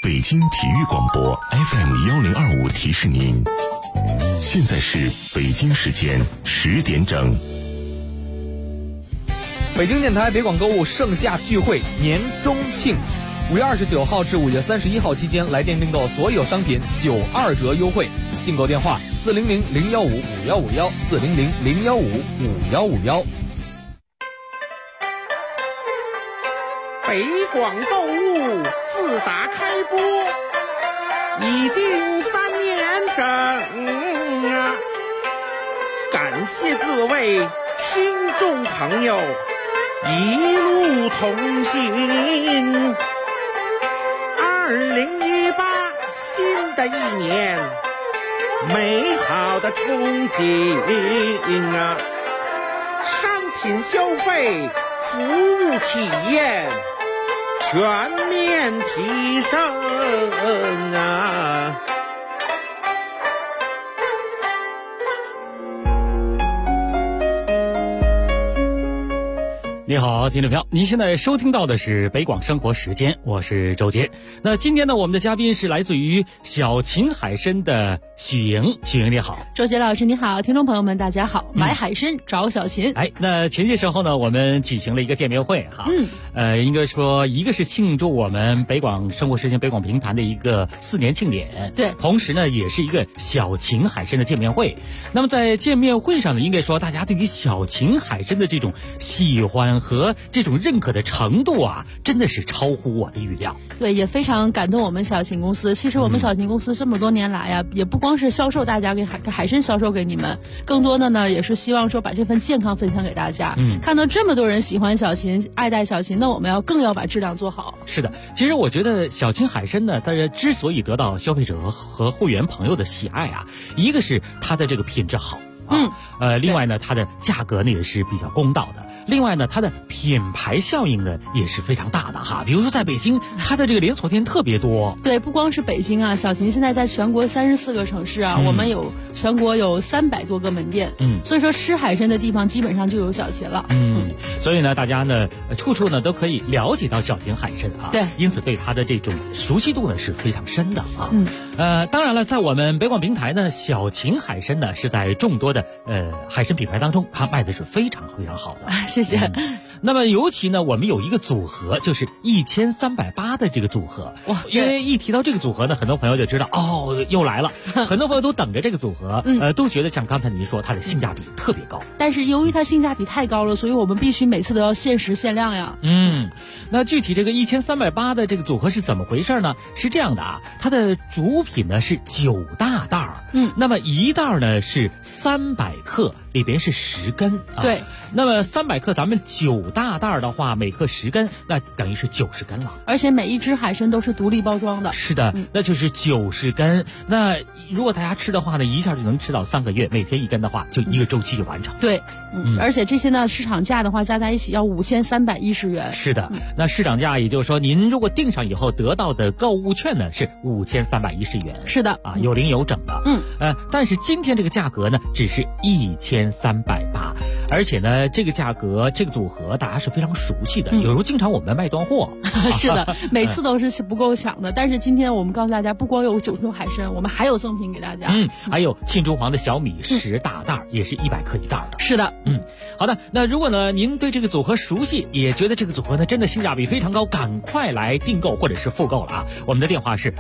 北京体育广播 FM1025提示您，现在是北京时间10点整。 北京电台北广购物盛夏聚会年中庆，5月29号至5月31号期间，来电订购所有商品92折优惠。订购电话400-015-5151，400-015-5151。 北广购物自打开播已经3年整啊，感谢各位听众朋友一路同行。2018新的一年，美好的憧憬啊，商品消费、服务体验全面提升啊！ 你好，听众朋友，您现在收听到的是北广生活时间，我是周杰。那今天呢，我们的嘉宾是来自于小秦海参的许莹。许莹你好。 周杰老师你好，听众朋友们大家好。买海参找小秦。 那前些时候呢，我们举行了一个见面会哈。应该说一个是庆祝我们北广生活时间北广评弹的一个4年庆典， 对， 同时呢也是一个小秦海参的见面会。那么在见面会上呢，应该说大家对于小秦海参的这种喜欢和这种认可的程度啊，真的是超乎我的预料。 对，也非常感动我们小秦公司。其实我们小秦公司这么多年来呀，也不光是销售大家给海参销售给你们，更多的呢也是希望说把这份健康分享给大家。看到这么多人喜欢小秦，爱戴小秦，那我们更要把质量做好。 是的，其实我觉得小秦海参呢，大家之所以得到消费者和会员朋友的喜爱啊，一个是它的这个品质好。另外呢，它的价格呢也是比较公道的。另外呢，它的品牌效应呢也是非常大的哈。比如说在北京，它的这个连锁店特别多。 对，不光是北京啊，小秦现在在全国34个城市啊，我们全国有300多个门店。所以说吃海参的地方基本上就有小秦了。 所以呢，大家呢处处呢都可以了解到小秦海参啊。 对， 因此对它的这种熟悉度呢是非常深的啊。当然了，在我们北广平台呢，小秦海参呢是在众多的海参品牌当中，它卖的是非常非常好的。 谢谢。 那么尤其呢，我们有一个组合，就是1380的这个组合。哇，因为一提到这个组合呢，很多朋友就知道哦，又来了。很多朋友都等着这个组合，都觉得像刚才您说，它的性价比特别高。 但是由于它性价比太高了，所以我们必须每次都要限时限量呀。 那具体这个1380的这个组合是怎么回事呢？是这样的啊，它的主品呢是9大袋儿。那么一袋呢是300克，里边是10根啊。 对。 那么300克，咱们9大袋的话，每克10根，那等于是90根了。 而且每一只海参都是独立包装的。 是的，那就是90根。那如果大家吃的话呢，一下就能吃到3个月，每天1根的话，就一个周期就完成。 对，而且这些呢，市场价的话加在一起要5310元。 是的，那市场价也就是说，您如果订上以后得到的购物券呢是5310元。 是的， 啊，有零有整的。但是今天这个价格呢，只是1380，而且呢，这个价格这个组合大家是非常熟悉的，有时候经常我们卖断货。 是的，每次都是不够抢的。但是今天我们告诉大家，不光有9种海参，我们还有赠品给大家。 还有庆州黄的小米10大袋，也是100克一袋的。 是的， 好的。那如果呢您对这个组合熟悉，也觉得这个组合呢真的性价比非常高，赶快来订购或者是复购了啊！我们的电话是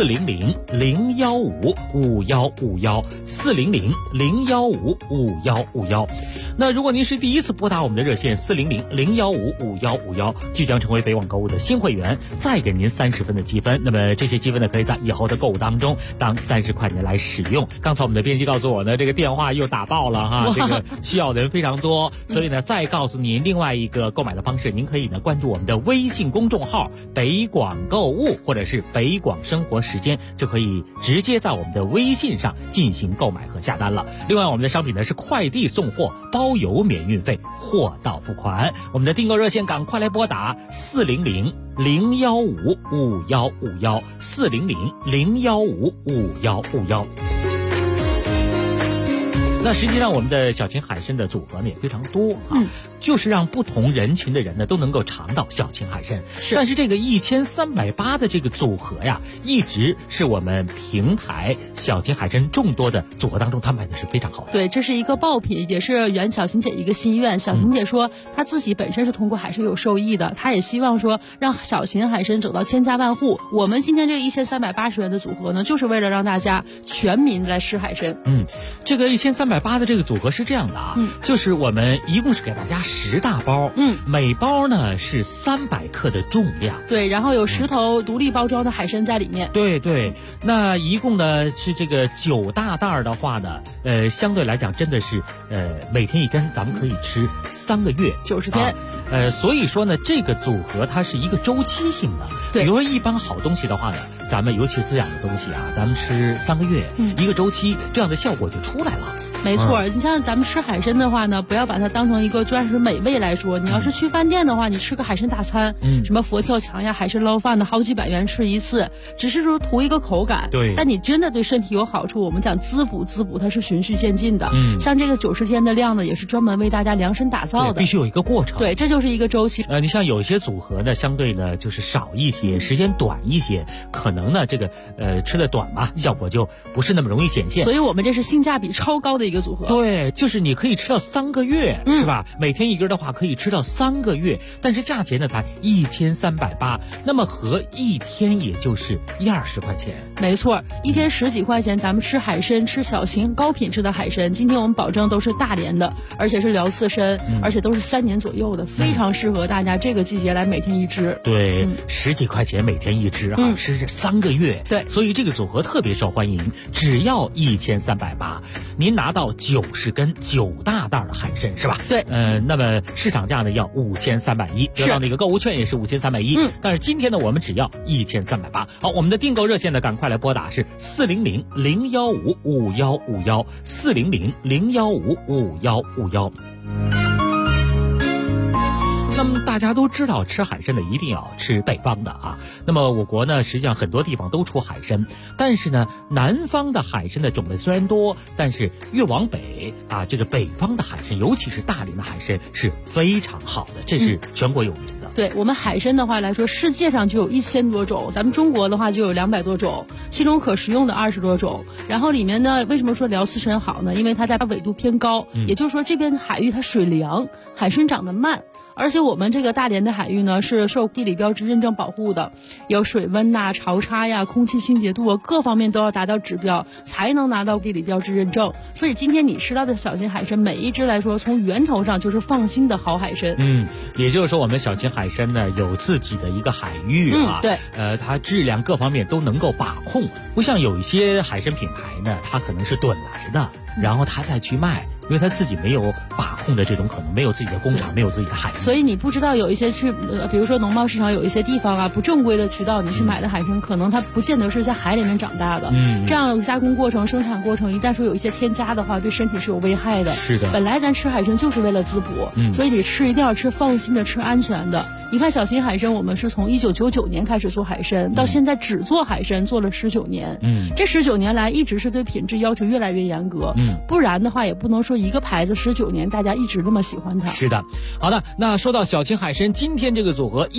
400-015-5151，400-015-5151。那如果您是第一次拨打我们的热线400-015-5151，即将成为北广购物的新会员，再给您30分的积分。那么这些积分呢，可以在以后的购物当中当30块钱来使用。刚才我们的编辑告诉我呢，这个电话又打爆了哈，这个需要的人非常多，所以呢，再告诉您另外一个购买的方式，您可以呢关注我们的微信公众号北广购物或者是北广生活时间，就可以直接在我们的微信上进行购买和下单了。另外我们的商品呢是快递送货，包邮免运费，货到付款。我们的订购热线赶快来拨打400-015-5151，400-015-5151。 那实际上我们的小秦海参的组合呢也非常多啊，就是让不同人群的人呢都能够尝到小秦海参。但是这个1380的这个组合呀，一直是我们平台小秦海参众多的组合当中，它卖的是非常好的。 对，这是一个爆品，也是圆小秦姐一个心愿。小秦姐说，她自己本身是通过海参有受益的，她也希望说让小秦海参走到千家万户。我们今天这个1380元的组合呢，就是为了让大家全民来吃海参。 这个1380的这个组合是这样的啊，就是我们一共是给大家10大包，每包呢是300克的重量。 对，然后有10头独立包装的海参在里面。 对，那一共呢是这个9大袋的话呢，相对来讲真的是每天一根，咱们可以吃3个月 90天。 所以说呢，这个组合它是一个周期性的。 对， 比如说一般好东西的话呢，咱们尤其是滋养的东西啊，咱们吃3个月，一个周期，这样的效果就出来了。 没错，你像咱们吃海参的话呢，不要把它当成一个专属美味来说。你要是去饭店的话，你吃个海参大餐，什么佛跳墙呀、海参捞饭的，好几百元吃一次，只是说图一个口感。 对， 但你真的对身体有好处。我们讲滋补，它是循序渐进的。像这个90天的量呢，也是专门为大家量身打造的， 必须有一个过程。 对，这就是一个周期。 你像有些组合呢，相对呢就是少一些，时间短一些，可能呢这个吃的短嘛，效果就不是那么容易显现。 所以我们这是性价比超高的一个组合。 对，就是你可以吃到3个月，是吧？每天一根的话可以吃到3个月，但是价钱呢才1380，那么合一天也就是120块钱。 没错，一天10几块钱，咱们吃海参，吃小秦高品质的海参。今天我们保证都是大连的，而且是辽刺参，而且都是3年左右的，非常适合大家这个季节来每天一只。 对，10几块钱每天一只啊，吃这3个月。 对， 所以这个组合特别受欢迎，只要1380，您拿到90根9大袋的海参是吧？ 对， 那么市场价呢要5310，得到那个购物券也是5310。但是今天呢，我们只要1380。好，我们的订购热线呢，赶快来拨打是400-015-5151，400-015-5151。那么大家都知道，吃海参的一定要吃北方的啊。那么我国呢，实际上很多地方都出海参，但是呢，南方的海参的种类虽然多，但是越往北啊，这个北方的海参，尤其是大连的海参是非常好的，这是全国有名的。 对，我们海参的话来说，世界上就有1000多种，咱们中国的话就有200多种，其中可食用的20多种。然后里面呢，为什么说辽刺参好呢？因为它在纬度偏高，也就是说这边海域它水凉，海参长得慢。而且我们这个大连的海域呢，是受地理标志认证保护的，有水温呐、潮差呀、空气清洁度啊，各方面都要达到指标，才能拿到地理标志认证。所以今天你吃到的小秦海参，每一只来说，从源头上就是放心的好海参。 也就是说，我们小秦海参呢有自己的一个海域啊， 对， 它质量各方面都能够把控，不像有一些海参品牌呢，它可能是趸来的，然后它再去卖。因为他自己没有把控的这种可能，没有自己的工厂，没有自己的海域， 所以你不知道有一些比如说农贸市场有一些地方啊，不正规的渠道你去买的海参，可能它不见得是在海里面长大的。这样加工过程、生产过程，一旦说有一些添加的话，对身体是有危害的。 是的， 本来咱吃海参就是为了滋补，所以你吃一定要吃放心的、吃安全的。你看小秦海参，我们是从1999年开始做海参，到现在只做海参做了19年。这19年来一直是对品质要求越来越严格。不然的话也不能说一个牌子19年大家一直那么喜欢它。 是的，好的，那说到小秦海参，今天这个组合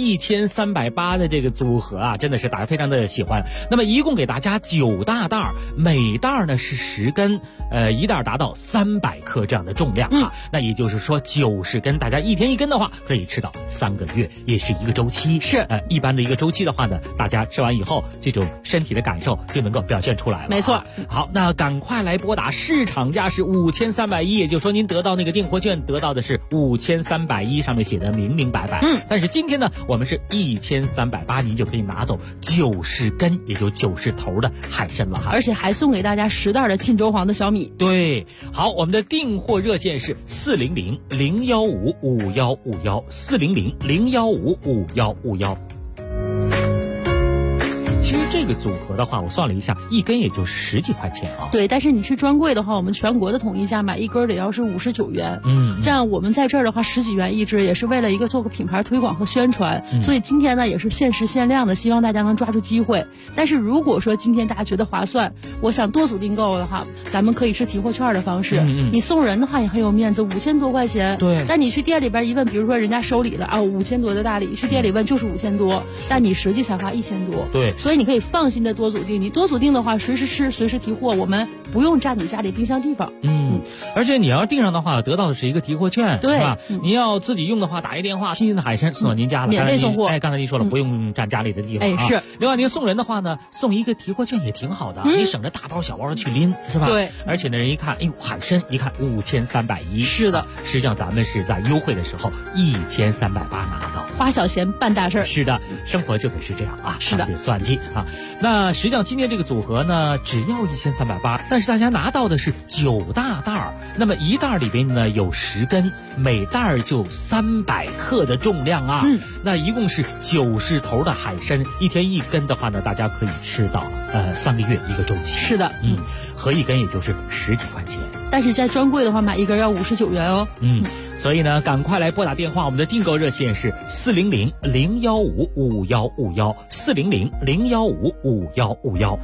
1380的这个组合啊，真的是大家非常的喜欢。那么一共给大家9大袋，每袋呢是10根，一袋达到300克这样的重量啊。那也就是说90根，大家一天一根的话，可以吃到3个月。也是一个周期， 是一般的一个周期的话呢，大家吃完以后，这种身体的感受就能够表现出来了。 没错。 好，那赶快来拨打，市场价是5310，也就是说您得到那个订货券，得到的是5310，上面写的明明白白。但是今天呢，我们是1380，您就可以拿走90根，也就90头的海参了哈。 而且还送给大家10袋的沁州黄的小米。 对，好，我们的订货热线是400-015-5151，400-015-5151。其实这个组合的话，我算了一下，一根也就是10几块钱啊。 对，但是你去专柜的话，我们全国的统一价买一根得要是59元。这样我们在这儿的话10几元一支，也是为了一个做个品牌推广和宣传。所以今天呢也是限时限量的，希望大家能抓住机会。但是如果说今天大家觉得划算，我想多组订购的话，咱们可以是提货券的方式。你送人的话也很有面子，5000多块钱。 对。 但你去店里边一问，比如说人家收礼了啊，5000多的大礼，去店里问就是5000多，但你实际才花1000多。 对。 所以你可以放心的多组订，你多组订的话，随时吃随时提货，我们不用占你家里冰箱地方。 而且你要订上的话，得到的是一个提货券， 对吧？你要自己用的话，打一电话，新鲜的海参送到您家了， 免费送货。 刚才您说了，不用占家里的地方。 是。 另外您送人的话呢，送一个提货券也挺好的，你省着大包小包的去拎，是吧？ 对。 而且呢，人一看，哎呦，海参一看5310， 是的。 实际上咱们是在优惠的时候1380拿到， 花小钱办大事儿。 是的，生活就得是这样啊， 是的， 别算计啊。那实际上今天这个组合呢，只要1380，但是大家拿到的是9大袋儿，那么一袋里边呢有10根，每袋就300克的重量啊。那一共是90头的海参，一天1根的话呢，大家可以吃到3个月1个周期。 是的， 合一根也就是10几块钱。 但是在专柜的话，买一根要59元哦。 所以呢，赶快来拨打电话，我们的订购热线是400-015-5151，400-015-5151。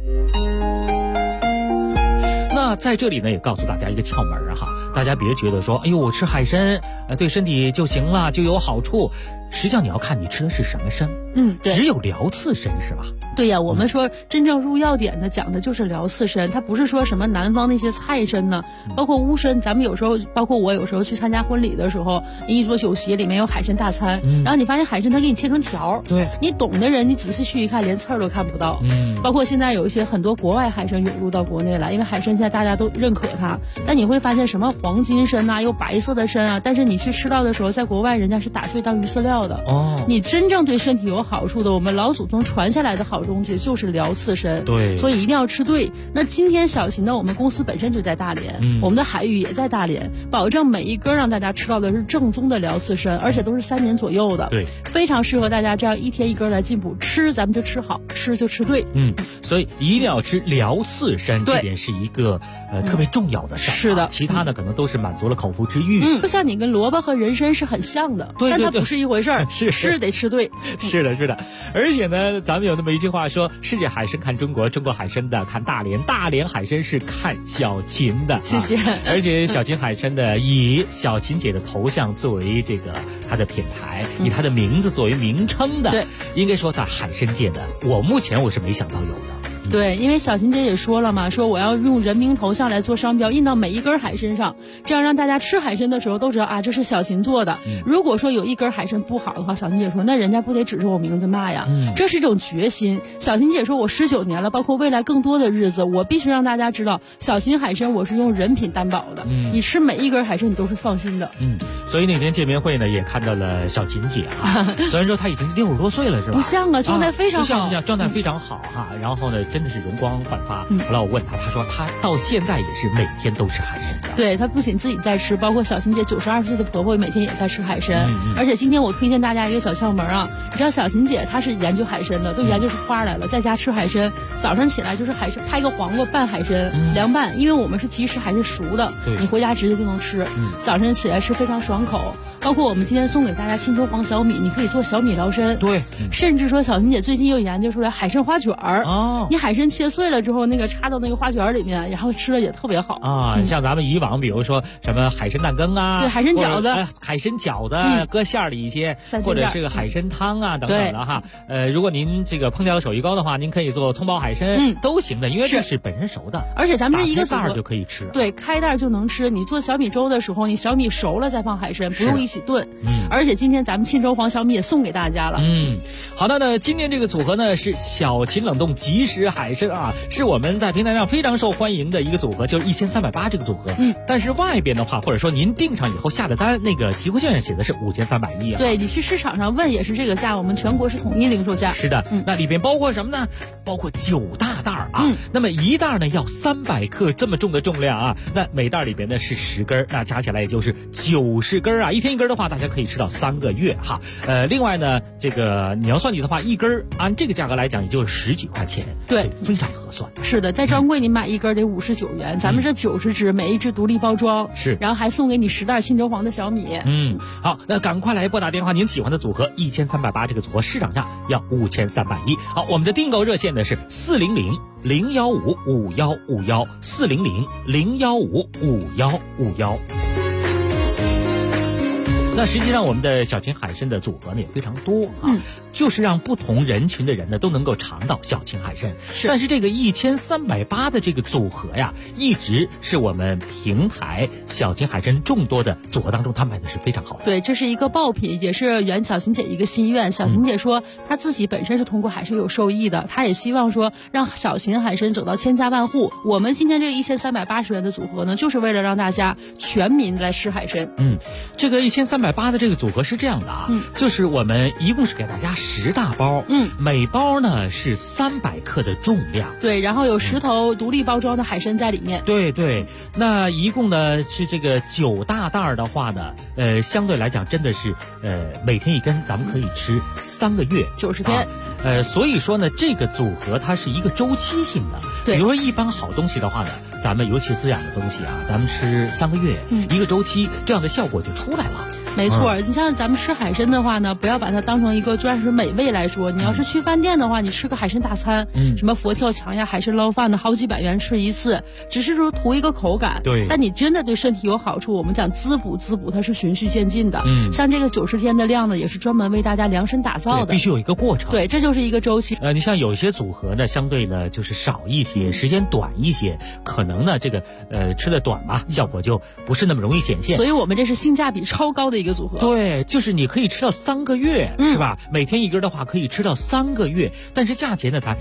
那在这里呢，也告诉大家一个窍门哈，大家别觉得说，哎呦，我吃海参，对身体就行了，就有好处。实际上你要看你吃的是什么参， 对， 只有辽刺参是吧？ 对呀，我们说真正入药典的讲的就是辽刺参，它不是说什么南方那些菜参呢，包括乌参，咱们有时候，包括我有时候去参加婚礼的时候，一桌酒席里面有海参大餐，然后你发现海参它给你切成条， 对， 你懂的人你仔细去一看，连刺儿都看不到。包括现在有一些很多国外海参涌入到国内来，因为海参现在大家都认可它，但你会发现什么黄金参啊，有白色的参啊，但是你去吃到的时候，在国外人家是打碎当鱼饲料的。你真正对身体有好处的，我们老祖宗传下来的好东西就是辽刺参， 对， 所以一定要吃对。那今天小秦呢，我们公司本身就在大连，我们的海域也在大连，保证每一根让大家吃到的是正宗的辽刺参，而且都是3年左右的， 对， 非常适合大家这样一天一根来进补。吃咱们就吃好，吃就吃对。 所以一定要吃辽刺参，这点是一个特别重要的事儿。 是的， 其他的可能都是满足了口腹之欲。 就像你跟萝卜和人参是很像的，但它不是一回事儿。吃得吃对。 是的，是的。而且呢，咱们有那么一句话说，世界海参看中国，中国海参的看大连，大连海参是看小秦的。 谢谢。 而且小秦海参的以小秦姐的头像作为这个它的品牌，以它的名字作为名称的， 对， 应该说在海参界的，目前我是没想到有的。 对，因为小秦姐也说了嘛，说我要用人名头像来做商标，印到每一根海参上，这样让大家吃海参的时候都知道啊，这是小秦做的。如果说有一根海参不好的话，小秦姐说那人家不得指着我名字骂呀。这是一种决心。小秦姐说我19年了，包括未来更多的日子，我必须让大家知道，小秦海参我是用人品担保的。你吃每一根海参你都是放心的。 所以那天见面会呢，也看到了小秦姐啊，虽然说她已经60多岁了，是吧？ 不像啊，状态非常好， 状态非常好哈。然后呢，真的是容光焕发。后来我问她，她说她到现在也是每天都吃海参的。 对，她不仅自己在吃，包括小秦姐92岁的婆婆每天也在吃海参。而且今天我推荐大家一个小窍门啊，你知道小秦姐她是研究海参的，都研究出花来了，在家吃海参，早上起来就是海参拍个黄瓜拌海参，凉拌，因为我们是即食海参熟的，你回家直接就能吃。早晨起来吃非常爽口。包括我们今天送给大家沁州黄小米，你可以做小米辽参。 对， 甚至说小秦姐最近又研究出来海参花卷儿。你海参切碎了之后，那个插到那个花卷里面，然后吃了也特别好啊。像咱们以往比如说什么海参蛋羹啊， 对，海参饺子， 海参饺子搁馅儿里一些，或者是个海参汤啊等等的哈。如果您这个烹调手艺高的话，您可以做葱爆海参，都行的，因为这是本身熟的， 而且咱们是一个袋就可以吃。 对，开袋就能吃。你做小米粥的时候，你小米熟了再放海参，不用一起炖。而且今天咱们沁州黄小米也送给大家了。 好的呢，今天这个组合呢是小秦冷冻即食海海参啊，是我们在平台上非常受欢迎的一个组合，就是1380这个组合。但是外边的话，或者说您订上以后下的单，那个提货券上写的是5310啊。 对，你去市场上问也是这个价，我们全国是统一零售价。 是的，那里边包括什么呢？包括9大袋啊。那么一袋呢要300克这么重的重量啊，那每袋里边呢是10根，那加起来也就是90根啊，一天一根的话，大家可以吃到3个月哈。另外呢，这个你要算计的话，一根按这个价格来讲，也就是10几块钱， 对， 非常合算。 是的，在专柜你买一根得59元，咱们这90只，每一只独立包装， 是， 然后还送给你10袋青州黄的小米。 好，那赶快来拨打电话，您喜欢的组合1380这个组合市场价要5310。好，我们的订购热线呢是400-015-5151，400-015-5151。那实际上我们的小秦海参的组合呢也非常多啊，就是让不同人群的人呢都能够尝到小秦海参。但是这个1380的这个组合呀，一直是我们平台小秦海参众多的组合当中，它卖的是非常好的。 对，这是一个爆品，也是圆小秦姐一个心愿。小秦姐说，她自己本身是通过海参有受益的，她也希望说让小秦海参走到千家万户。我们今天这个1380元的组合呢，就是为了让大家全民来吃海参。 这个1380的这个组合是这样的啊，就是我们一共是给大家10大包，每包呢是300克的重量， 对，然后有10头独立包装的海参在里面， 对，那一共呢是这个9大袋的话呢，相对来讲真的是每天一根，咱们可以吃3个月 90天， 所以说呢，这个组合它是一个周期性的，比如说一般好东西的话呢，咱们尤其是滋养的东西啊，咱们吃3个月，一个周期，这样的效果就出来了。 没错，你像咱们吃海参的话呢，不要把它当成一个专属美味来说。你要是去饭店的话，你吃个海参大餐，什么佛跳墙呀、海参捞饭的，好几百元吃一次，只是说图一个口感。 对， 但你真的对身体有好处，我们讲滋补，它是循序渐进的。像这个90天的量呢，也是专门为大家量身打造的， 必须有一个过程。 对，这就是一个周期。 你像有一些组合呢，相对呢就是少一些，时间短一些，可能呢这个吃的短嘛，效果就不是那么容易显现。 所以我们这是性价比超高的一个组合。 对。就是你可以吃到3个月，是吧？每天一根的话可以吃到3个月，但是价钱呢才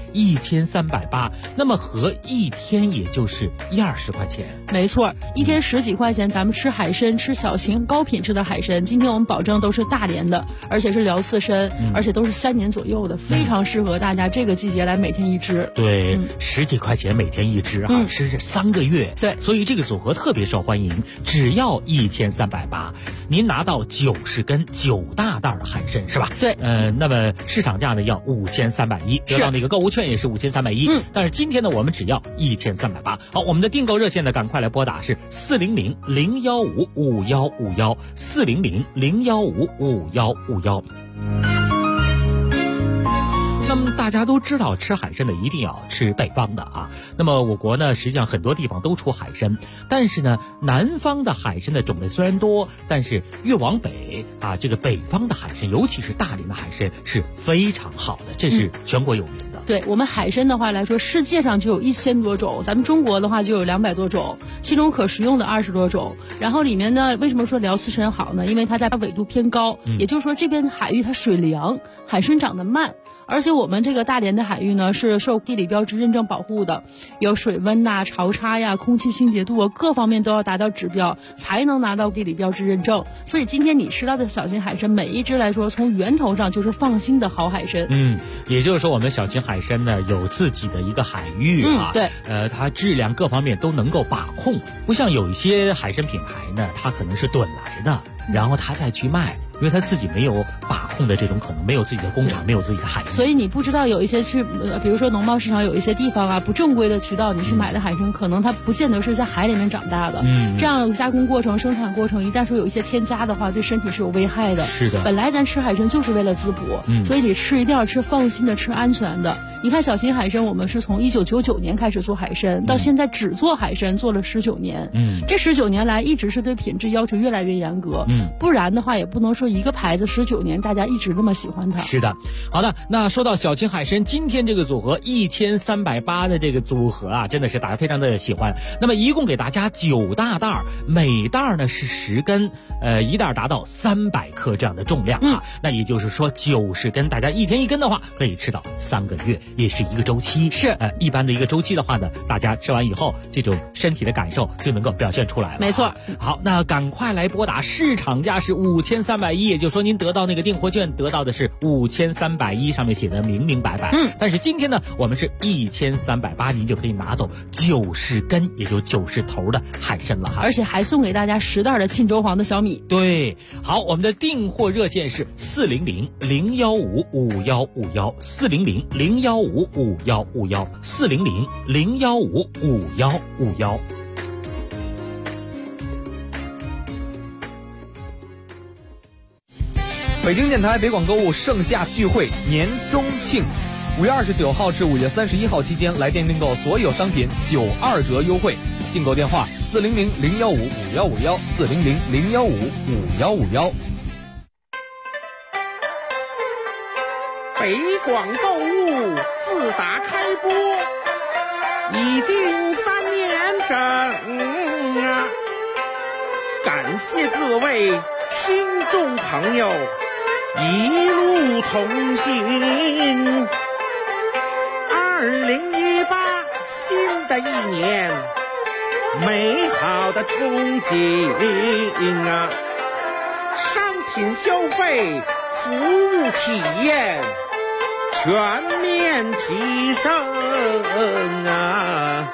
1380，那么合一天也就是120块钱。 没错，一天10几块钱，咱们吃海参，吃小秦高品质的海参。今天我们保证都是大连的，而且是辽刺参，而且都是3年左右的，非常适合大家这个季节来每天一只。 对，10几块钱每天一只啊，吃这3个月。 对， 所以这个组合特别受欢迎，只要1380，您拿到90根9大袋的海参是吧？ 对， 那么市场价呢要5310，得到那个购物券也是5310。但是今天呢，我们只要1380。好，我们的订购热线呢，赶快来拨打是400-015-5151，400-015-5151。那么大家都知道，吃海参的一定要吃北方的啊。那么我国呢，实际上很多地方都出海参，但是呢，南方的海参的种类虽然多，但是越往北啊，这个北方的海参，尤其是大连的海参是非常好的，这是全国有名的。 对，我们海参的话来说，世界上就有1000多种，咱们中国的话就有200多种，其中可食用的20多种。然后里面呢，为什么说辽刺参好呢？因为它在纬度偏高，也就是说这边海域它水凉，海参长得慢。而且我们这个大连的海域呢，是受地理标志认证保护的，有水温呐、潮差呀、空气清洁度啊，各方面都要达到指标，才能拿到地理标志认证。所以今天你吃到的小秦海参，每一只来说，从源头上就是放心的好海参。 也就是说，我们小秦海参呢有自己的一个海域啊， 对， 它质量各方面都能够把控，不像有一些海参品牌呢，它可能是趸来的，然后它再去卖。因为他自己没有把控的这种可能，没有自己的工厂，没有自己的海域， 所以你不知道有一些比如说农贸市场有一些地方啊，不正规的渠道你去买的海参，可能它不见得是在海里面长大的。这样加工过程、生产过程，一旦说有一些添加的话，对身体是有危害的。 是的， 本来咱吃海参就是为了滋补，所以你吃一定要吃放心的、吃安全的。你看小秦海参，我们是从1999年开始做海参，到现在只做海参做了19年。这19年来一直是对品质要求越来越严格。不然的话也不能说一个牌子19年大家一直那么喜欢它。 是的，好的，那说到小秦海参，今天这个组合1380的这个组合啊，真的是大家非常的喜欢。那么一共给大家9大袋，每袋呢是10根，一袋达到300克这样的重量啊。那也就是说90根，大家一天一根的话，可以吃到3个月。 也是一个周期。 是一般的一个周期的话呢，大家吃完以后，这种身体的感受就能够表现出来了。 没错。 好，那赶快来拨打，市场价是5310，也就是说您得到那个订货券得到的是5310，上面写的明明白白。但是今天呢，我们是1380，您就可以拿走90根，也就90头的海参了哈。 而且还送给大家10袋的沁州黄的小米。 对，好，我们的订货热线是400-015-5151，400-015-5151，400-015-5151。 北京电台北广购物盛夏聚会年中庆，5月29号至5月31号期间，来电订购所有商品92折优惠。订购电话400-015-5151，400-015-5151。 北广购物自打开播已经3年整啊，感谢各位听众朋友一路同行。2018新的一年，美好的憧憬啊，商品消费服务体验全面提升啊！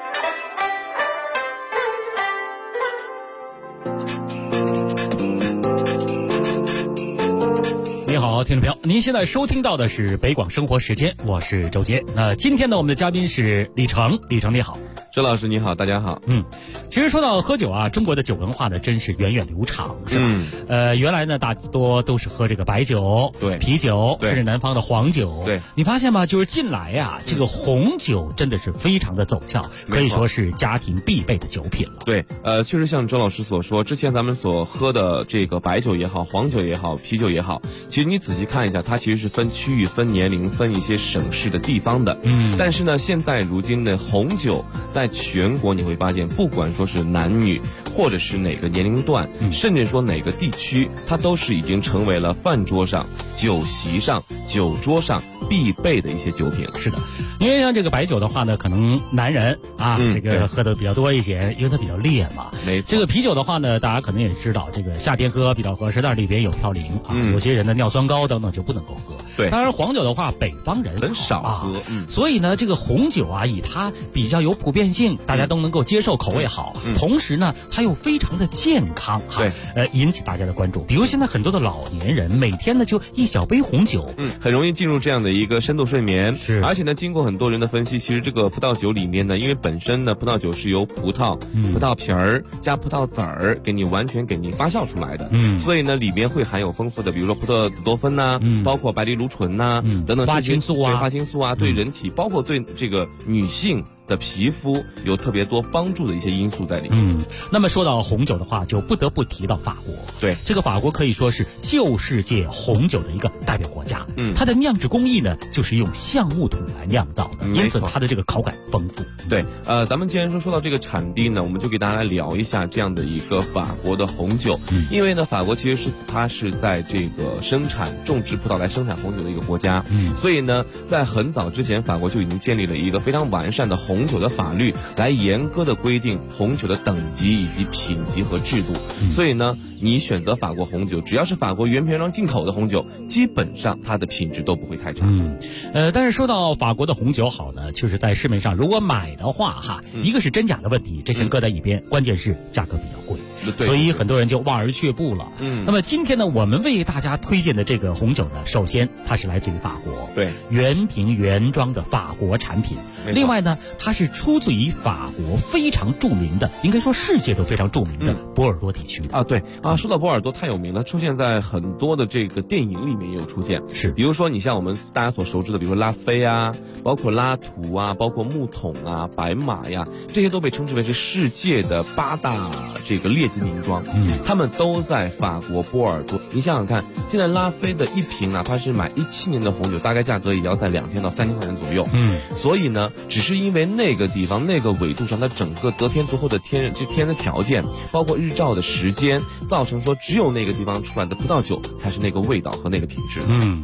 你好，听众朋友，您现在收听到的是北广生活时间，我是周杰。那今天呢，我们的嘉宾是李成，李成你好。 周老师你好，大家好。 其实说到喝酒啊，中国的酒文化呢，真是源远流长，是吧？原来呢，大多都是喝这个白酒、 对啤酒， 对， 甚至南方的黄酒。 对， 你发现吗？就是近来呀，这个红酒真的是非常的走俏，可以说是家庭必备的酒品了。 对，确实像周老师所说，之前咱们所喝的这个白酒也好，黄酒也好，啤酒也好，其实你仔细看一下，它其实是分区域、分年龄、分一些省市的地方的。但是呢，现在如今的红酒在全国你会发现，不管说是男女，或者是哪个年龄段，甚至说哪个地区，它都是已经成为了饭桌上、酒席上、酒桌上必备的一些酒品了。 是的，因为像这个白酒的话呢，可能男人啊，这个喝的比较多一些，因为它比较烈嘛。 没错。 这个啤酒的话呢，大家可能也知道，这个夏天喝比较合适，但是里边有嘌呤啊，有些人的尿酸高等等就不能够喝。 对， 当然黄酒的话，北方人很少喝， 所以呢，这个红酒啊，以它比较有普遍性，大家都能够接受，口味好，同时呢，它又非常的健康哈，引起大家的关注。比如现在很多的老年人，每天呢就一小杯红酒， 很容易进入这样的一个深度睡眠。 是， 而且呢，经过很多人的分析，其实这个葡萄酒里面呢，因为本身呢，葡萄酒是由葡萄、葡萄皮儿加葡萄籽儿给你完全给你发酵出来的，所以呢，里面会含有丰富的，比如说葡萄紫多酚呐，包括白藜芦醇呐，等等花青素啊， 花青素啊，对人体，包括对这个女性的皮肤有特别多帮助的一些因素在里面。 那么说到红酒的话，就不得不提到法国。 对， 这个法国可以说是旧世界红酒的一个代表国家。它的酿制工艺呢，就是用橡木桶来酿造的，因此它的这个口感丰富。 对，咱们既然说到这个产地呢，我们就给大家来聊一下这样的一个法国的红酒。因为呢，法国其实它是在这个生产种植葡萄来生产红酒的一个国家。所以呢，在很早之前，法国就已经建立了一个非常完善的红酒的法律，来严格的规定红酒的等级以及品级和制度。所以呢，你选择法国红酒，只要是法国原瓶装进口的红酒，基本上它的品质都不会太差。 但是说到法国的红酒好呢，就是在市面上如果买的话哈，一个是真假的问题，这先搁在一边，关键是价格比较贵。所以很多人就望而却步了。那么今天呢，我们为大家推荐的这个红酒呢，首先它是来自于法国， 对， 原瓶原装的法国产品。另外呢，它是出自于法国非常著名的，应该说世界都非常著名的波尔多地区的。 对啊，说到波尔多太有名了，出现在很多的这个电影里面也有出现。 是， 比如说你像我们大家所熟知的，比如说拉菲啊，包括拉图啊，包括木桶啊、白马呀，这些都被称之为是世界的8大这个劣迹名庄。他们都在法国波尔多。你想想看，现在拉菲的一瓶哪怕是买17年的红酒，大概价格也要在2000到3000块钱左右。所以呢，只是因为那个地方那个纬度上，它整个得天独厚的天然条件，包括日照的时间，造成说只有那个地方出来的葡萄酒才是那个味道和那个品质。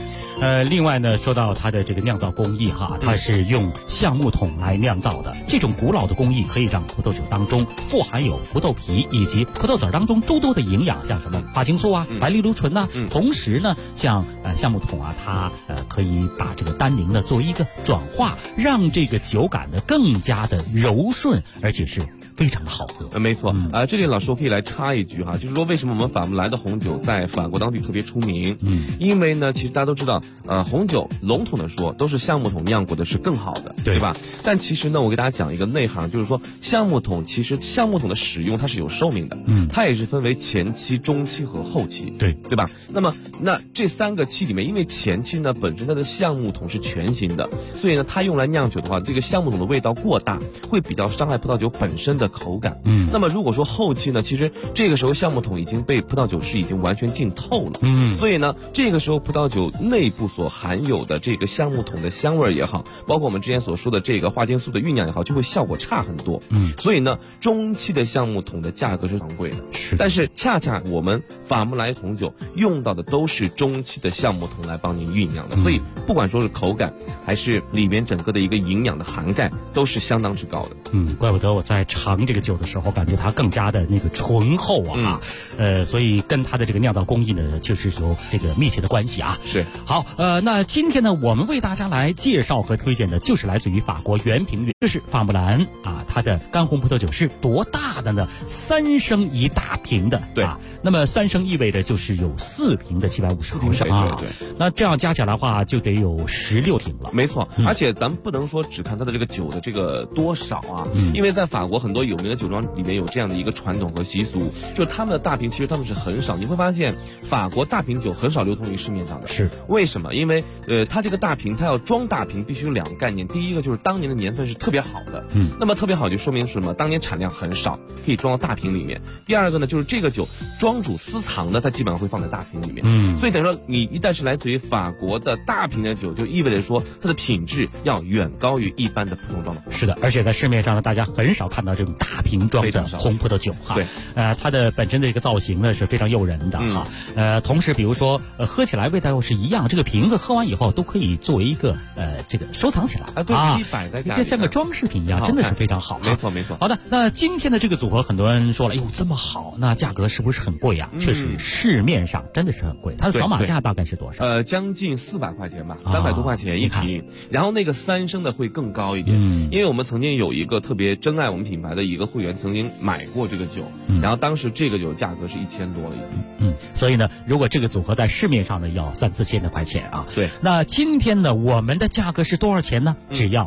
另外呢，说到它的这个酿造工艺哈，它是用橡木桶来酿造的。这种古老的工艺可以让葡萄酒当中富含有葡萄皮以及葡萄籽当中诸多的营养，像什么花青素啊、白藜芦醇呐。同时呢，像橡木桶啊，它可以把这个单宁呢作为一个转化，让这个酒感呢更加的柔顺，而且是非常的好喝。 没错。这里老师我可以来插一句哈，就是说为什么我们法慕兰的红酒在法国当地特别出名？因为呢，其实大家都知道，红酒笼统的说都是橡木桶酿过的是更好的，对吧？但其实呢，我给大家讲一个内行，就是说橡木桶橡木桶的使用它是有寿命的，它也是分为前期、中期和后期，对吧？那这3个期里面，因为前期呢本身它的橡木桶是全新的，所以呢它用来酿酒的话，这个橡木桶的味道过大，会比较伤害葡萄酒本身的口感。那么如果说后期呢，其实这个时候橡木桶已经被葡萄酒汁已经完全浸透了，所以呢这个时候葡萄酒内部所含有的这个橡木桶的香味也好，包括我们之前所说的这个花青素的酝酿也好，就会效果差很多。所以呢中期的橡木桶的价格是昂贵的，但是恰恰我们法慕兰红酒用到的都是中期的橡木桶来帮您酝酿的，所以不管说是口感还是里面整个的一个营养的涵盖都是相当之高的。 怪不得我在尝这个酒的时候感觉它更加的那个醇厚啊。所以跟它的这个酿造工艺呢确实有这个密切的关系啊。 是。 好，那今天呢我们为大家来介绍和推荐的就是来自于法国原瓶，这是法慕兰啊，它的干红葡萄酒是多大的呢？3升1大瓶的。对。那么3升意味着就是有4瓶的750毫升啊。对。那这样加起来的话就得有16瓶了。 没错。而且咱们不能说只看它的这个酒的这个多少啊，因为在法国很多有名的酒庄里面有这样的一个传统和习俗，就是他们的大瓶其实他们是很少，你会发现法国大瓶酒很少流通于市面上的。是。为什么？因为它这个大瓶它要装大瓶必须有2个概念，第一个就是当年的年份是特别好的，那么特别好就说明什么？当年产量很少，可以装到大瓶里面。第二个呢，就是这个酒庄主私藏的，它基本上会放在大瓶里面。所以等于说你一旦是来自于法国的大瓶的酒，就意味着说它的品质要远高于一般的普通装的。 是的，而且在市面上呢，大家很少看到这种大瓶装的红葡萄酒哈。对。它的本身的这个造型呢是非常诱人的哈。同时比如说喝起来味道又是一样，这个瓶子喝完以后都可以作为一个这个收藏起来对，摆在家里， 像个装饰品一样，真的是非常好。 没错没错。 好的，那今天的这个组合，很多人说了，哎呦这么好，那价格是不是很贵啊？确实，市面上真的是很贵。它的扫码价大概是多少？ 将近400块钱吧，300多块钱一瓶。然后那个3升的会更高一点，因为我们曾经有一个特别珍爱我们品牌的一个会员曾经买过这个酒，然后当时这个酒价格是1000多了一瓶。 所以呢，如果这个组合在市面上呢要3、4千的块钱啊。 对。 那今天呢，我们的价格是多少钱呢？只要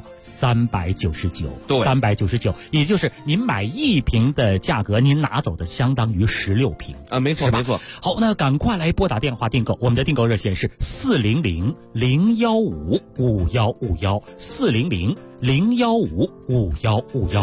399。对，399，也就是您买1瓶的价格，您拿走的相当于16瓶啊。没错没错。 好，那赶快来拨打电话订购，我们的订购热线是400-015-5151，400-015-5151。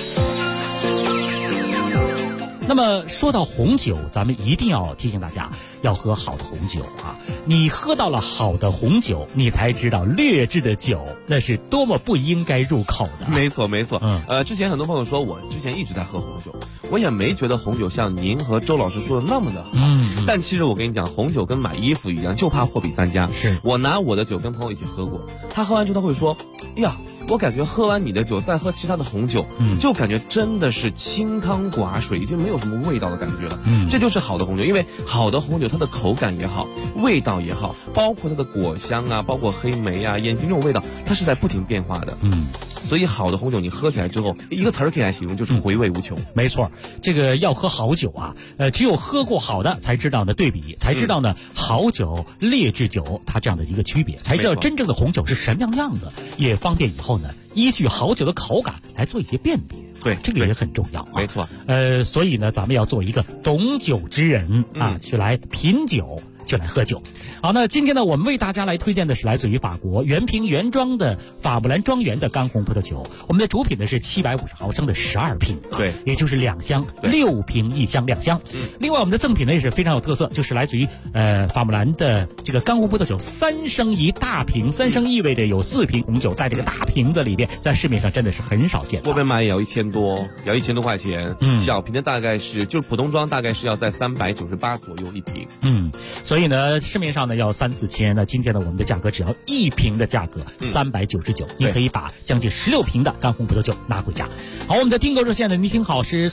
那么说到红酒，咱们一定要提醒大家要喝好的红酒啊！你喝到了好的红酒，你才知道劣质的酒那是多么不应该入口的。 没错没错。之前很多朋友说我之前一直在喝红酒，我也没觉得红酒像您和周老师说的那么的好。但其实我跟你讲，红酒跟买衣服一样，就怕货比三家。是我拿我的酒跟朋友一起喝过，他喝完之后他会说，哎呀，我感觉喝完你的酒再喝其他的红酒，就感觉真的是清汤寡水，已经没有什么味道的感觉了。这就是好的红酒，因为好的红酒它的口感也好，味道也好，包括它的果香啊，包括黑莓啊、烟熏这种味道，它是在不停变化的。所以好的红酒你喝起来之后，一个词儿可以来形容，就是回味无穷。 没错，这个要喝好酒啊，只有喝过好的才知道呢对比，才知道呢好酒、劣质酒它这样的一个区别，才知道真正的红酒是什么样子，也方便以后呢依据好酒的口感来做一些辨别。对，这个也很重要啊。 没错。 所以呢，咱们要做一个懂酒之人啊，去来品酒，就来喝酒。好，那今天呢，我们为大家来推荐的是来自于法国原瓶原装的法慕兰庄园的干红葡萄酒。我们的主品呢是750毫升的12瓶，对，也就是2箱，6瓶1箱2箱。另外，我们的赠品呢也是非常有特色，就是来自于法慕兰的这个干红葡萄酒3升1大瓶，3升意味着有4瓶红酒在这个大瓶子里边，在市面上真的是很少见。 外面买也要1000多，要1000多块钱。小瓶的大概是就是普通装大概是要在398左右一瓶。 所以所以呢，市面上呢要3、4千，那今天呢我们的价格只要1瓶的价格399，你可以把将近16瓶的干红葡萄酒拿回家。好，我们的订购热线呢，您听好是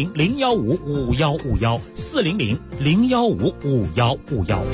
400-015-5151，400-015-5151。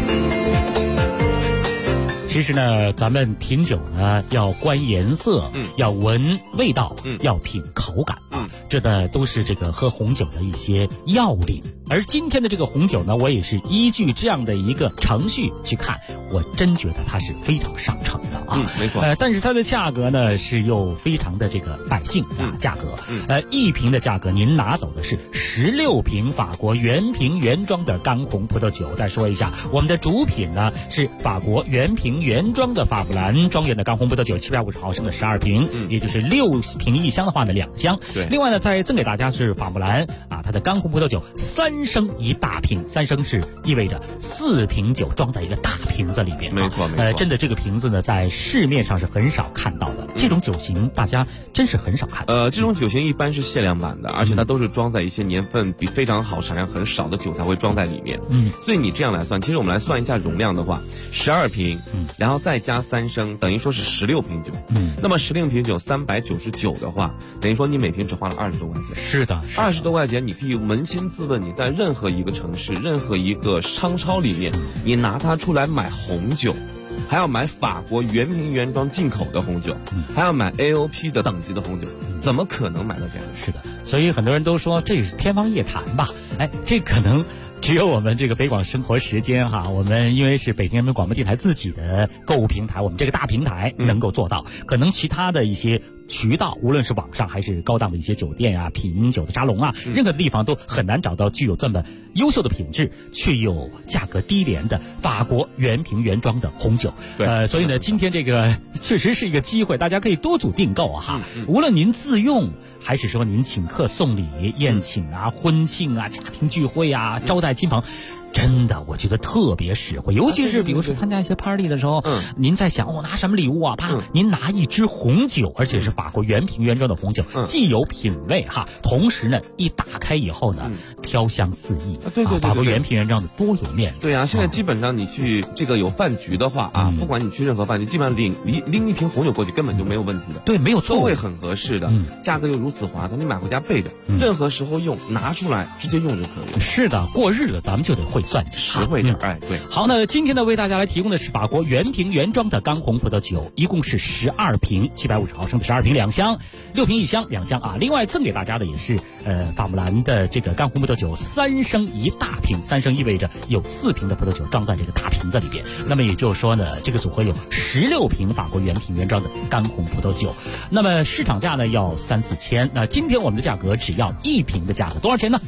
其实呢，咱们品酒呢要观颜色，要闻味道，要品口感啊，这呢都是这个喝红酒的一些要领。而今天的这个红酒呢，我也是依据这样的一个程序去看，我真觉得它是非常上乘的啊， 没错。 但是它的价格呢是又非常的这个百姓啊，价格，1瓶的价格您拿走的是16瓶法国原瓶原装的干红葡萄酒。再说一下，我们的主品呢是法国原瓶原装的法布兰庄园的干红葡萄酒，750毫升的12瓶，也就是6瓶1箱的话呢2箱。 对， 另外呢再赠给大家是法布兰啊，它的干红葡萄酒3升1大瓶，3升是意味着4瓶酒装在一个大瓶子里面。 没错， 真的这个瓶子呢在市面上是很少看到的，这种酒型大家真是很少看。 这种酒型一般是限量版的，而且它都是装在一些年份比非常好、产量很少的酒才会装在里面。所以你这样来算，其实我们来算一下容量的话，12瓶，然后再加3升，等于说是16瓶酒。那么16瓶酒399的话，等于说你每瓶只花了20多块钱。 是的 ，20多块钱，你可以扪心自问，你在任何一个城市、任何一个商超里面，你拿它出来买红酒，还要买法国原瓶原装进口的红酒，还要买 AOP 的等级的红酒，怎么可能买到这样的？ 是的，所以很多人都说这是天方夜谭吧？这可能只有我们这个北广生活时间哈，我们因为是北京人民广播电台自己的购物平台，我们这个大平台能够做到，可能其他的一些渠道，无论是网上还是高档的一些酒店啊、品酒的沙龙啊，任何地方都很难找到具有这么优秀的品质却又价格低廉的法国原瓶原装的红酒。所以呢，今天这个确实是一个机会，大家可以多组订购哈。无论您自用，还是说您请客送礼、宴请啊、婚庆啊、家庭聚会啊、招待亲朋。真的，我觉得特别实惠，尤其是比如说参加一些 party 的时候，您在想拿什么礼物啊？您拿一支红酒，而且是法国原瓶原装的红酒，既有品味哈，同时呢，一打开以后呢，飘香四溢。 对， 法国原瓶原装的多有面子。 对啊，现在基本上你去这个有饭局的话啊，不管你去任何饭局，基本上拎一瓶红酒过去根本就没有问题的。 对，没有错， 都会很合适的，价格又如此划算，你买回家备着，任何时候用，拿出来直接用就可以了。 是的，过日子咱们就得会算计， 实惠点。对。 好，那今天呢，为大家来提供的是法国原瓶原装的干红葡萄酒，一共是12瓶，750毫升的12瓶2箱，6瓶1箱2箱啊。另外赠给大家的也是法布兰的这个干红葡萄酒3升1大瓶，3升意味着有4瓶的葡萄酒装在这个大瓶子里边。那么也就是说呢，这个组合有16瓶法国原瓶原装的干红葡萄酒。那么市场价呢要3、4千，那今天我们的价格只要1瓶的价格多少钱呢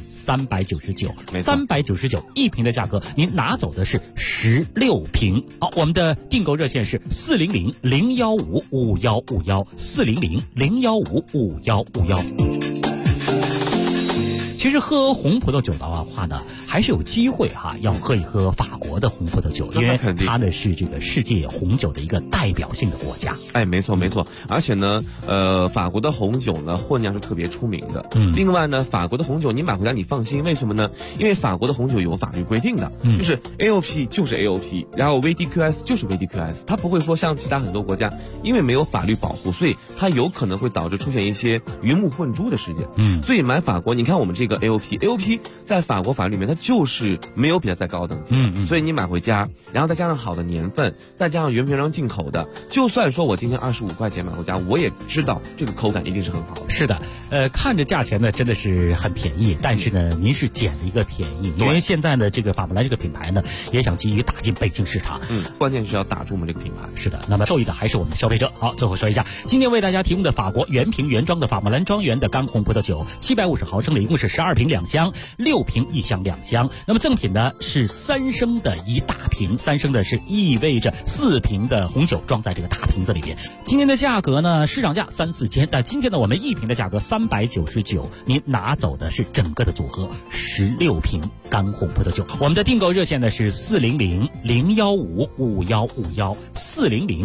？399，399一瓶的价格，您拿走的是16瓶。好，我们的订购热线是400-015-5151，400-015-5151。其实喝红葡萄酒的话呢，还是有机会哈，要喝一喝法国的红葡萄酒，因为它呢是这个世界红酒的一个代表性的国家。 没错，而且呢，法国的红酒呢，混酿是特别出名的。另外呢，法国的红酒你买回来你放心，为什么呢？因为法国的红酒有法律规定的，就是 AOP 就是 AOP， 然后 VDQS 就是 VDQS， 它不会说像其他很多国家，因为没有法律保护，所以它有可能会导致出现一些鱼目混珠的事件。所以买法国，你看我们这个 AOP 在法国法律里面它就是没有比它再高等级。所以你买回家，然后再加上好的年份，再加上原瓶原装进口的，就算说我今天25块钱买回家，我也知道这个口感一定是很好的。 是的，看着价钱呢真的是很便宜，但是呢您是捡了一个便宜，因为现在呢这个法布兰这个品牌呢也想急于打进北京市场。 关键是要打出我们这个品牌。 是的，那么受益的还是我们的消费者。好，最后说一下，今天为大家提供的法国原瓶原装的法布兰庄园的干红葡萄酒，750毫升的，一共是12瓶2箱，6瓶1箱2箱。那么赠品呢是3升的1大瓶，3升的是意味着4瓶的红酒装在这个大瓶子里边。今天的价格呢，市场价3、4千，那今天呢我们1瓶的价格399，您拿走的是整个的组合16瓶干红葡萄酒。我们的订购热线呢是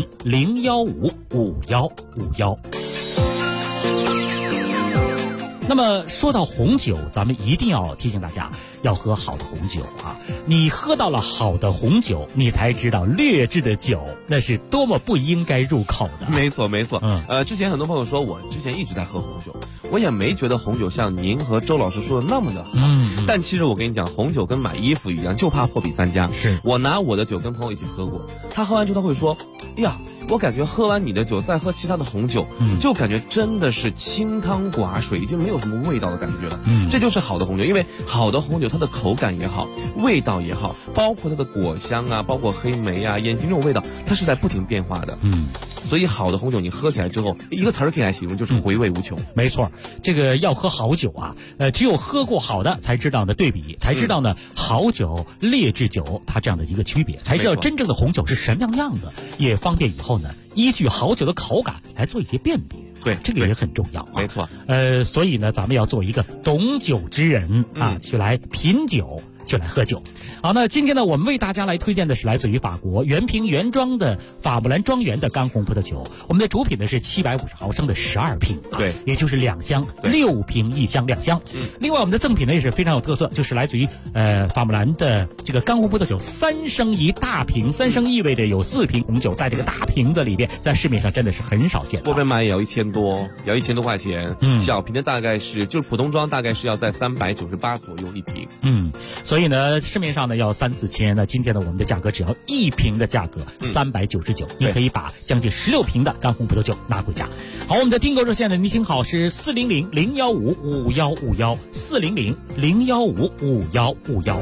400-015-5151，400-015-5151。 那么说到红酒，咱们一定要提醒大家要喝好的红酒啊！你喝到了好的红酒，你才知道劣质的酒那是多么不应该入口的。 没错没错，之前很多朋友说我之前一直在喝红酒，我也没觉得红酒像您和周老师说的那么的好。但其实我跟你讲，红酒跟买衣服一样，就怕货比三家。 是我拿我的酒跟朋友一起喝过，他喝完之后他会说，哎呀，我感觉喝完你的酒再喝其他的红酒，就感觉真的是清汤寡水，已经没有什么味道的感觉了。这就是好的红酒，因为好的红酒它的口感也好，味道也好，包括它的果香啊，包括黑莓啊、烟熏这种味道，它是在不停变化的。所以好的红酒你喝起来之后，一个词儿可以来形容，就是回味无穷。 没错，这个要喝好酒啊，只有喝过好的才知道呢对比，才知道呢好酒、劣质酒它这样的一个区别，才知道真正的红酒是什么样子，也方便以后呢依据好酒的口感来做一些辨别。 对， 这个也很重要啊。 没错。 所以呢，咱们要做一个懂酒之人啊，去来品酒，就来喝酒。好，那今天呢，我们为大家来推荐的是来自于法国原瓶原装的法布兰庄园的干红葡萄酒。我们的主品呢是750毫升的12瓶， 对， 也就是2箱，6瓶1箱2箱。另外我们的赠品呢也是非常有特色，就是来自于法布兰的这个干红葡萄酒3升一大瓶，3升意味着有4瓶红酒在这个大瓶子里边，在市面上真的是很少见。 外边买也要1000多，要1000多块钱。小瓶的大概是就是普通装大概是要在398左右一瓶。 所以呢，市面上呢要3、4千，那今天呢我们的价格只要1瓶的价格399，你可以把将近16瓶的干红葡萄酒拿回家。好，我们的订购热线呢，你听好是400-015-5151，400-015-5151。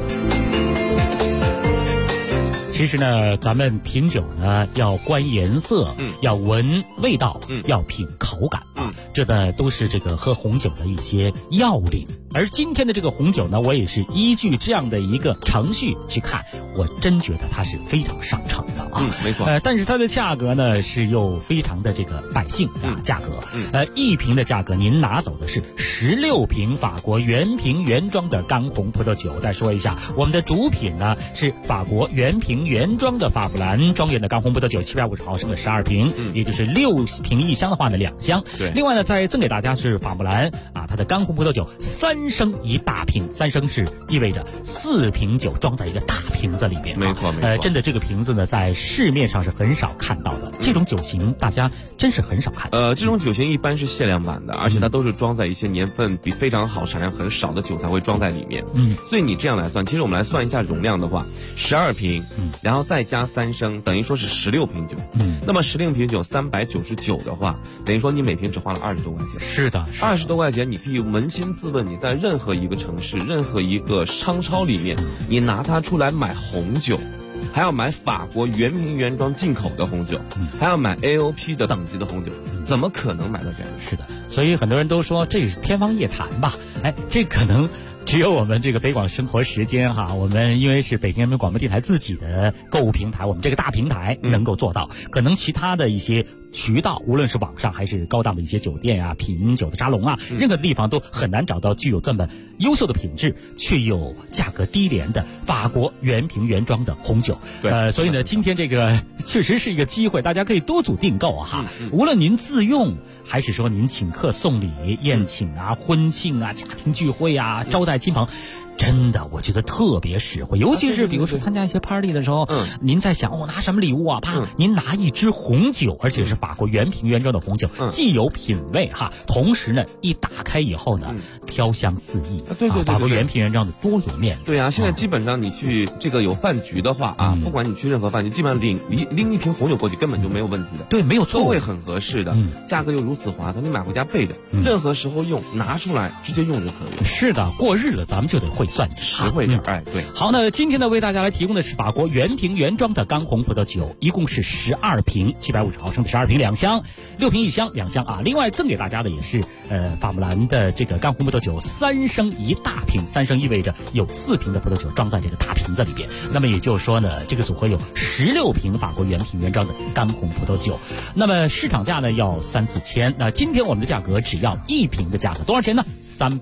其实呢，咱们品酒呢要观颜色，要闻味道，要品口感啊，这呢都是这个喝红酒的一些要领。而今天的这个红酒呢，我也是依据这样的一个程序去看，我真觉得它是非常上乘的啊。 没错。 但是它的价格呢是又非常的这个百姓啊，价格。1瓶的价格您拿走的是16瓶法国原瓶原装的干红葡萄酒。再说一下，我们的主品呢是法国原瓶原装的法布兰庄园的干红葡萄酒，750毫升的12瓶，也就是6瓶1箱的话呢2箱。 对。 另外呢，再赠给大家是法布兰啊，它的干红葡萄酒3升一大瓶，3升是意味着4瓶酒装在一个大瓶子里边。 没错，没错。 真的这个瓶子呢，在市面上是很少看到的。这种酒型大家真是很少看。 这种酒型一般是限量版的，而且它都是装在一些年份比非常好、产量很少的酒才会装在里面。所以你这样来算，其实我们来算一下容量的话，12瓶，然后再加3升，等于说是16瓶酒。那么16瓶酒399的话，等于说你每瓶只花了20多块钱。 是的 ，20多块钱，你可以扪心自问，你在任何一个城市、任何一个商超里面，你拿它出来买红酒，还要买法国原瓶原装进口的红酒，还要买 AOP 的等级的红酒，怎么可能买到这样？ 是的，所以很多人都说这是天方夜谭吧？这可能只有我们这个北广生活时间哈，我们因为是北京人民广播电台自己的购物平台，我们这个大平台能够做到，可能其他的一些渠道，无论是网上还是高档的一些酒店啊、品酒的沙龙啊，任何地方都很难找到具有这么优秀的品质却又价格低廉的法国原瓶原装的红酒。所以呢，今天这个确实是一个机会，大家可以多组订购哈。无论您自用还是说您请客送礼、宴请啊、婚庆啊、家庭聚会啊、招待亲朋，真的我觉得特别实惠，尤其是比如说参加一些 party 的时候，您在想拿什么礼物啊？您拿一支红酒，而且是法国原瓶原装的红酒，既有品味哈，同时呢一打开以后呢，飘香四溢。 对， 法国原瓶原装的多有面子。 对啊，现在基本上你去这个有饭局的话啊，不管你去任何饭局，基本上拎一瓶红酒过去根本就没有问题的。 对，没有错， 都会很合适的，价格又如此划算，你买回家备着，任何时候用，拿出来直接用就可以了。 是的，过日子咱们就得会算计， 实惠点。对。 好，那今天呢为大家来提供的是法国原瓶原装的干红葡萄酒，一共是12瓶，750毫升的12瓶2箱，6瓶1箱2箱啊。另外赠给大家的也是法布兰的这个干红葡萄酒3升一大瓶，3升意味着有4瓶的葡萄酒装在这个大瓶子里边。那么也就是说呢，这个组合有16瓶法国原瓶原装的干红葡萄酒。那么市场价呢要3、4千，那今天我们的价格只要1瓶的价格，多少钱呢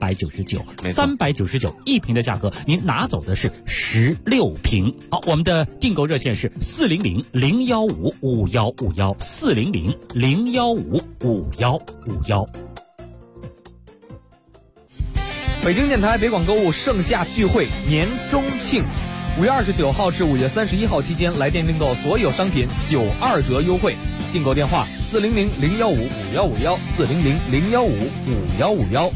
？399，399一瓶的价格，您拿走的是16瓶。好，我们的订购热线是400-015-5151，400-015-5151。 北京电台北广购物盛夏聚会年中庆，5月29号至5月31号期间，来电订购所有商品92折优惠。订购电话400-015-5151，400-015-5151。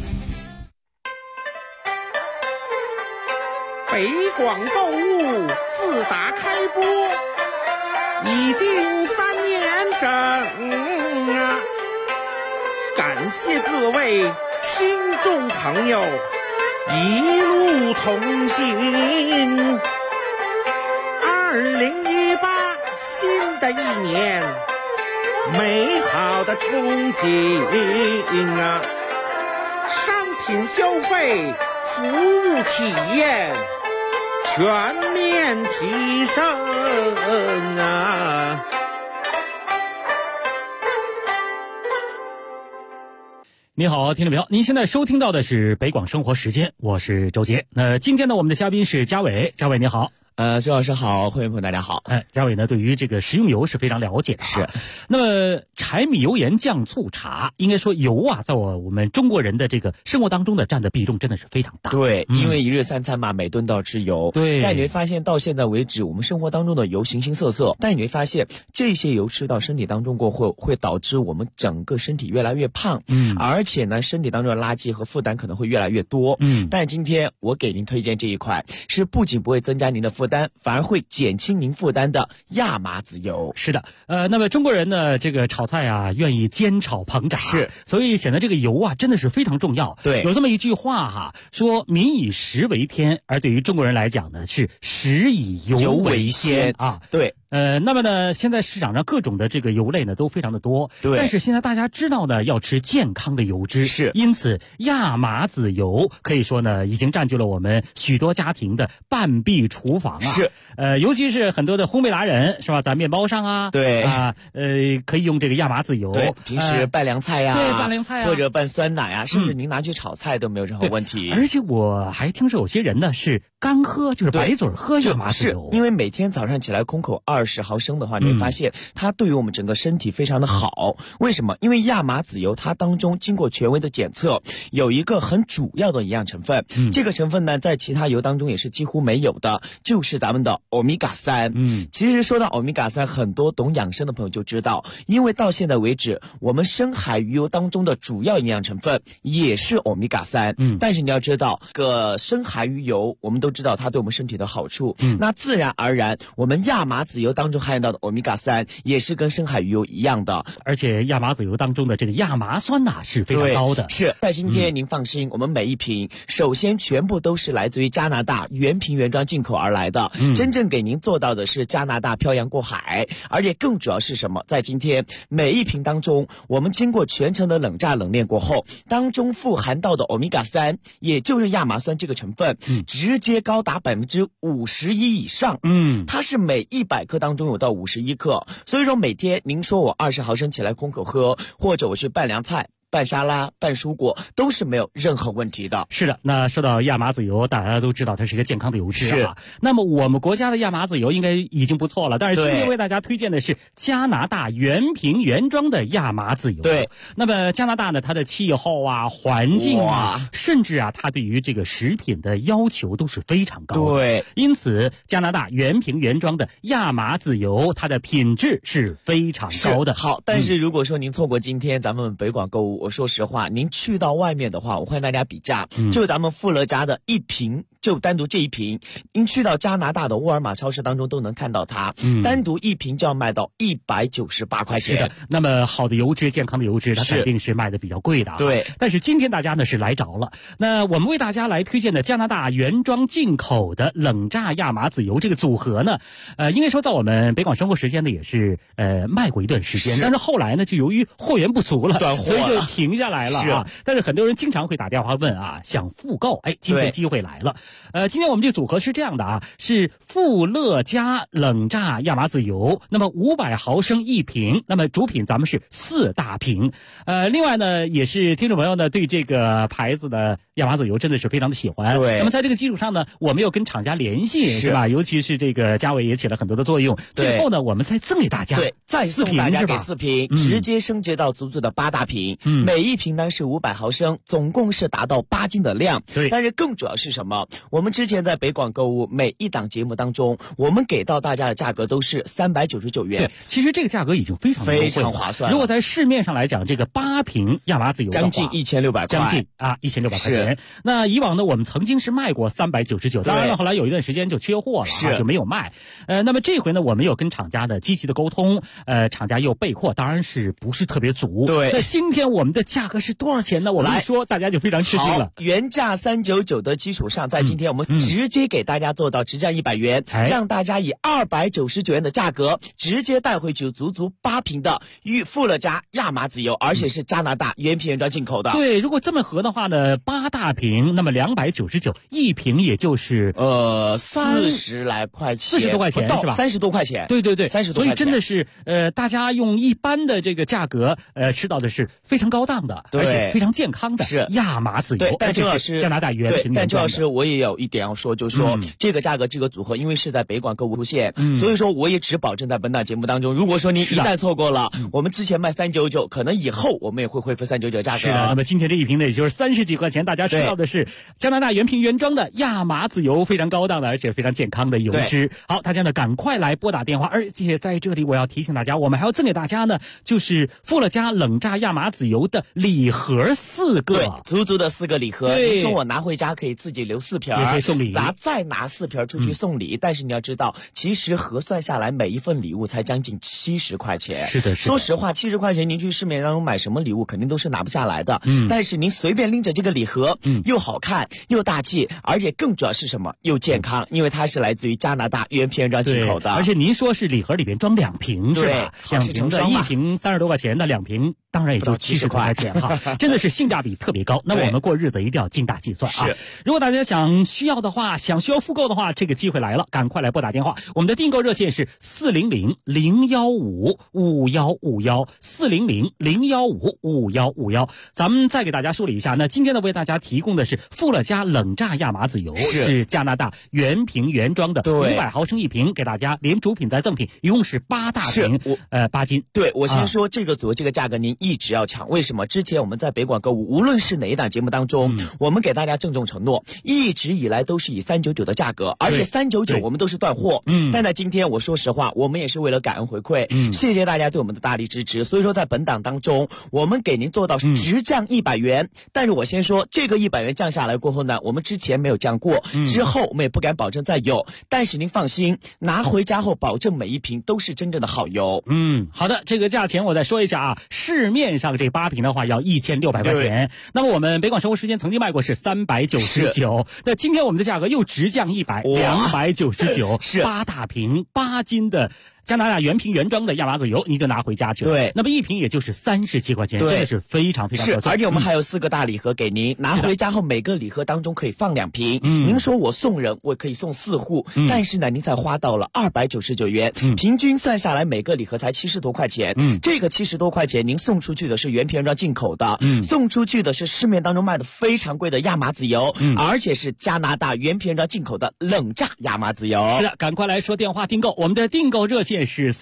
北广购物自打开播已经3年整啊！感谢各位听众朋友一路同行。2018新的一年，美好的憧憬啊！商品消费、服务体验全面提升啊！ 你好，听众朋友，您现在收听到的是北广生活时间，我是周杰。今天呢，我们的嘉宾是嘉伟，嘉伟你好。 周老师好，会员朋友大家好。 嘉伟呢，对于这个食用油是非常了解的。 是。 那么柴米油盐酱醋茶，应该说油啊，在我们中国人的这个生活当中的占的比重真的是非常大。 对，因为一日三餐嘛，每顿都要吃油。 对。 但你会发现到现在为止，我们生活当中的油形形色色，但你会发现这些油吃到身体当中过后，会导致我们整个身体越来越胖。而且呢，身体当中的垃圾和负担可能会越来越多。但今天我给您推荐这一块，是不仅不会增加您的负担，反而会减轻您负担的亚麻籽油。 是的，那么中国人呢，这个炒菜啊，愿意煎炒烹炸， 是， 所以显得这个油啊，真的是非常重要。 对， 有这么一句话哈，说民以食为天，而对于中国人来讲呢，是食以油为先啊。 对。 那么呢，现在市场上各种的这个油类呢都非常的多， 对。 但是现在大家知道呢，要吃健康的油脂， 是。 因此，亚麻籽油可以说呢，已经占据了我们许多家庭的半壁厨房啊。 是。 尤其是很多的烘焙达人，是吧？在面包上啊， 对啊，可以用这个亚麻籽油。 对，平时拌凉菜呀， 对，拌凉菜啊， 或者拌酸奶啊，甚至您拿去炒菜都没有任何问题。 而且我还听说有些人呢是干喝，就是白嘴喝亚麻籽油， 因为每天早上起来空口20毫升的话，你会发现它对于我们整个身体非常的好。为什么？因为亚麻籽油它当中经过权威的检测，有一个很主要的营养成分，这个成分呢在其他油当中也是几乎没有的，就是咱们的欧米伽3。其实说到欧米伽3，很多懂养生的朋友就知道，因为到现在为止，我们深海鱼油当中的主要营养成分也是欧米伽3。但是你要知道，深海鱼油我们都知道它对我们身体的好处，那自然而然我们亚麻籽油当中含有到的欧米伽3也是跟深海鱼油一样的， 而且亚麻籽油当中的这个亚麻酸钠是非常高的。 是，在今天您放心，我们每一瓶首先全部都是来自于加拿大原瓶原装进口而来的，真正给您做到的是加拿大漂洋过海，而且更主要是什么？在今天每一瓶当中，我们经过全程的冷榨冷链过后，当中富含到的欧米伽3，也就是亚麻酸这个成分，直接高达51%以上。它是每100克当中有到51克，所以说每天您说我20毫升起来空口喝，或者我去拌凉菜、拌沙拉、拌蔬果，都是没有任何问题的。 是的，那说到亚麻籽油，大家都知道它是一个健康的油脂啊。那么我们国家的亚麻籽油应该已经不错了，但是今天为大家推荐的是加拿大原瓶原装的亚麻籽油。 对， 那么加拿大呢，它的气候啊、环境啊，甚至啊，它对于这个食品的要求都是非常高的。 对， 因此加拿大原瓶原装的亚麻籽油，它的品质是非常高的。 好，但是如果说您错过今天咱们北广购物，我说实话，您去到外面的话，我欢迎大家比价，就咱们富乐家的一瓶，就单独这一瓶，您去到加拿大的沃尔玛超市当中都能看到它，单独一瓶就要卖到198块钱。 是的，那么好的油脂、健康的油脂，它肯定是卖的比较贵的。 对， 但是今天大家呢是来着了。那我们为大家来推荐的加拿大原装进口的冷榨亚麻籽油这个组合呢，应该说在我们北广生活时间呢也是卖过一段时间，但是后来呢就由于货源不足了， 断货了， 所以就停下来了啊。但是很多人经常会打电话问啊，想复购，今天机会来了。 今天我们这个组合是这样的啊，是富乐家冷榨亚麻籽油，那么500毫升1瓶，那么主品咱们是4大瓶。另外呢，也是听众朋友呢对这个牌子的亚麻籽油真的是非常的喜欢。 对。 那么在这个基础上呢，我们又跟厂家联系，是吧？尤其是这个嘉伟也起了很多的作用。最后呢，我们再赠给大家， 对，再送大家给4瓶，直接升级到足足的8大瓶。每一瓶呢是500毫升，总共是达到8斤的量。 对。 但是更主要是什么？我们之前在北广购物每一档节目当中，我们给到大家的价格都是399元。 对，其实这个价格已经非常划算。 如果在市面上来讲，这个8瓶亚麻籽油将近1600块， 将近1600块钱。那以往呢，我们曾经是卖过399，当然了，后来有一段时间就缺货了，就没有卖。那么这回呢，我们有跟厂家的积极的沟通，厂家又备货，当然是不是特别足。 对。 那今天我们的价格是多少钱呢？我们一说大家就非常吃惊了。 原价399的基础上，在今天我们直接给大家做到直降100元，让大家以299元的价格直接带回去足足8瓶的富乐家亚麻籽油，而且是加拿大原瓶原装进口的。 对，如果这么合的话呢，8大瓶，那么299，一瓶也就是 40来块钱 ，40多块钱是吧 ？30多块钱。 对 ，30多块钱。 所以真的是大家用一般的这个价格吃到的是非常高档的，而且非常健康的亚麻籽油。 对，但周老师， 加拿大原瓶。 但周老师，我也有一点要说，就是说这个价格这个组合，因为是在北广购物出现，所以说我也只保证在本档节目当中，如果说您一旦错过了，我们之前卖399，可能以后我们也会恢复399价格。 是的，那么今天这一瓶呢，也就是30几块钱，大家吃到的是加拿大原瓶原装的亚麻籽油，非常高档的，而且非常健康的油脂。好，大家呢赶快来拨打电话，而且在这里我要提醒大家，我们还要赠给大家呢，就是富乐家冷榨亚麻籽油的礼盒4个， 对，足足的4个礼盒。 对， 你说我拿回家可以自己留4瓶， 也可以送礼， 再拿4瓶出去送礼。但是你要知道，其实核算下来每一份礼物才将近70块钱。 是的， 说实话，70块钱您去市面当中买什么礼物肯定都是拿不下来的。但是您随便拎着这个礼盒，又好看又大气，而且更主要是什么？又健康，因为它是来自于加拿大原瓶原装进口的。 而且您说是礼盒里边装2瓶是吧？2瓶的，一瓶30多块钱，那2瓶当然也就70多块钱哈，真的是性价比特别高。那我们过日子一定要精打细算啊！如果大家需要复购的话，这个机会来了，赶快来拨打电话。我们的订购热线是400-015-5151，400-015-5151。咱们再给大家梳理一下，那今天呢为大家提供的是富乐家冷榨亚麻籽油，是加拿大原瓶原装的，500毫升1瓶，给大家连主品再赠品，一共是8大瓶，8斤。 对，我先说这个组这个价格您一直要抢，为什么？之前我们在北广购物，无论是哪一档节目当中，我们给大家郑重承诺，一直以来都是以399的价格，而且399我们都是断货。但在今天，我说实话，我们也是为了感恩回馈，谢谢大家对我们的大力支持。所以说，在本档当中，我们给您做到直降100元。但是我先说，这个100元降下来过后呢，我们之前没有降过，之后我们也不敢保证再有。但是您放心，拿回家后保证每一瓶都是真正的好油。 好的，这个价钱我再说一下啊，市面上这8瓶的话要1600块钱，那么我们北广生活时间曾经卖过是399，那今天我们的价格又直降100，299，是8大瓶8斤的加拿大原瓶原装的亚麻籽油，你就拿回家去了。 对， 那么一瓶也就是37块钱，真的是非常非常合算。 而且我们还有4个大礼盒给您，拿回家后每个礼盒当中可以放2瓶。您说我送人，我可以送4户，但是呢，您才花到了299元，平均算下来每个礼盒才70多块钱。这个70多块钱，您送出去的是原瓶原装进口的，送出去的是市面当中卖的非常贵的亚麻籽油，而且是加拿大原瓶原装进口的冷榨亚麻籽油。 是的，赶快来说电话订购，我们的订购热线是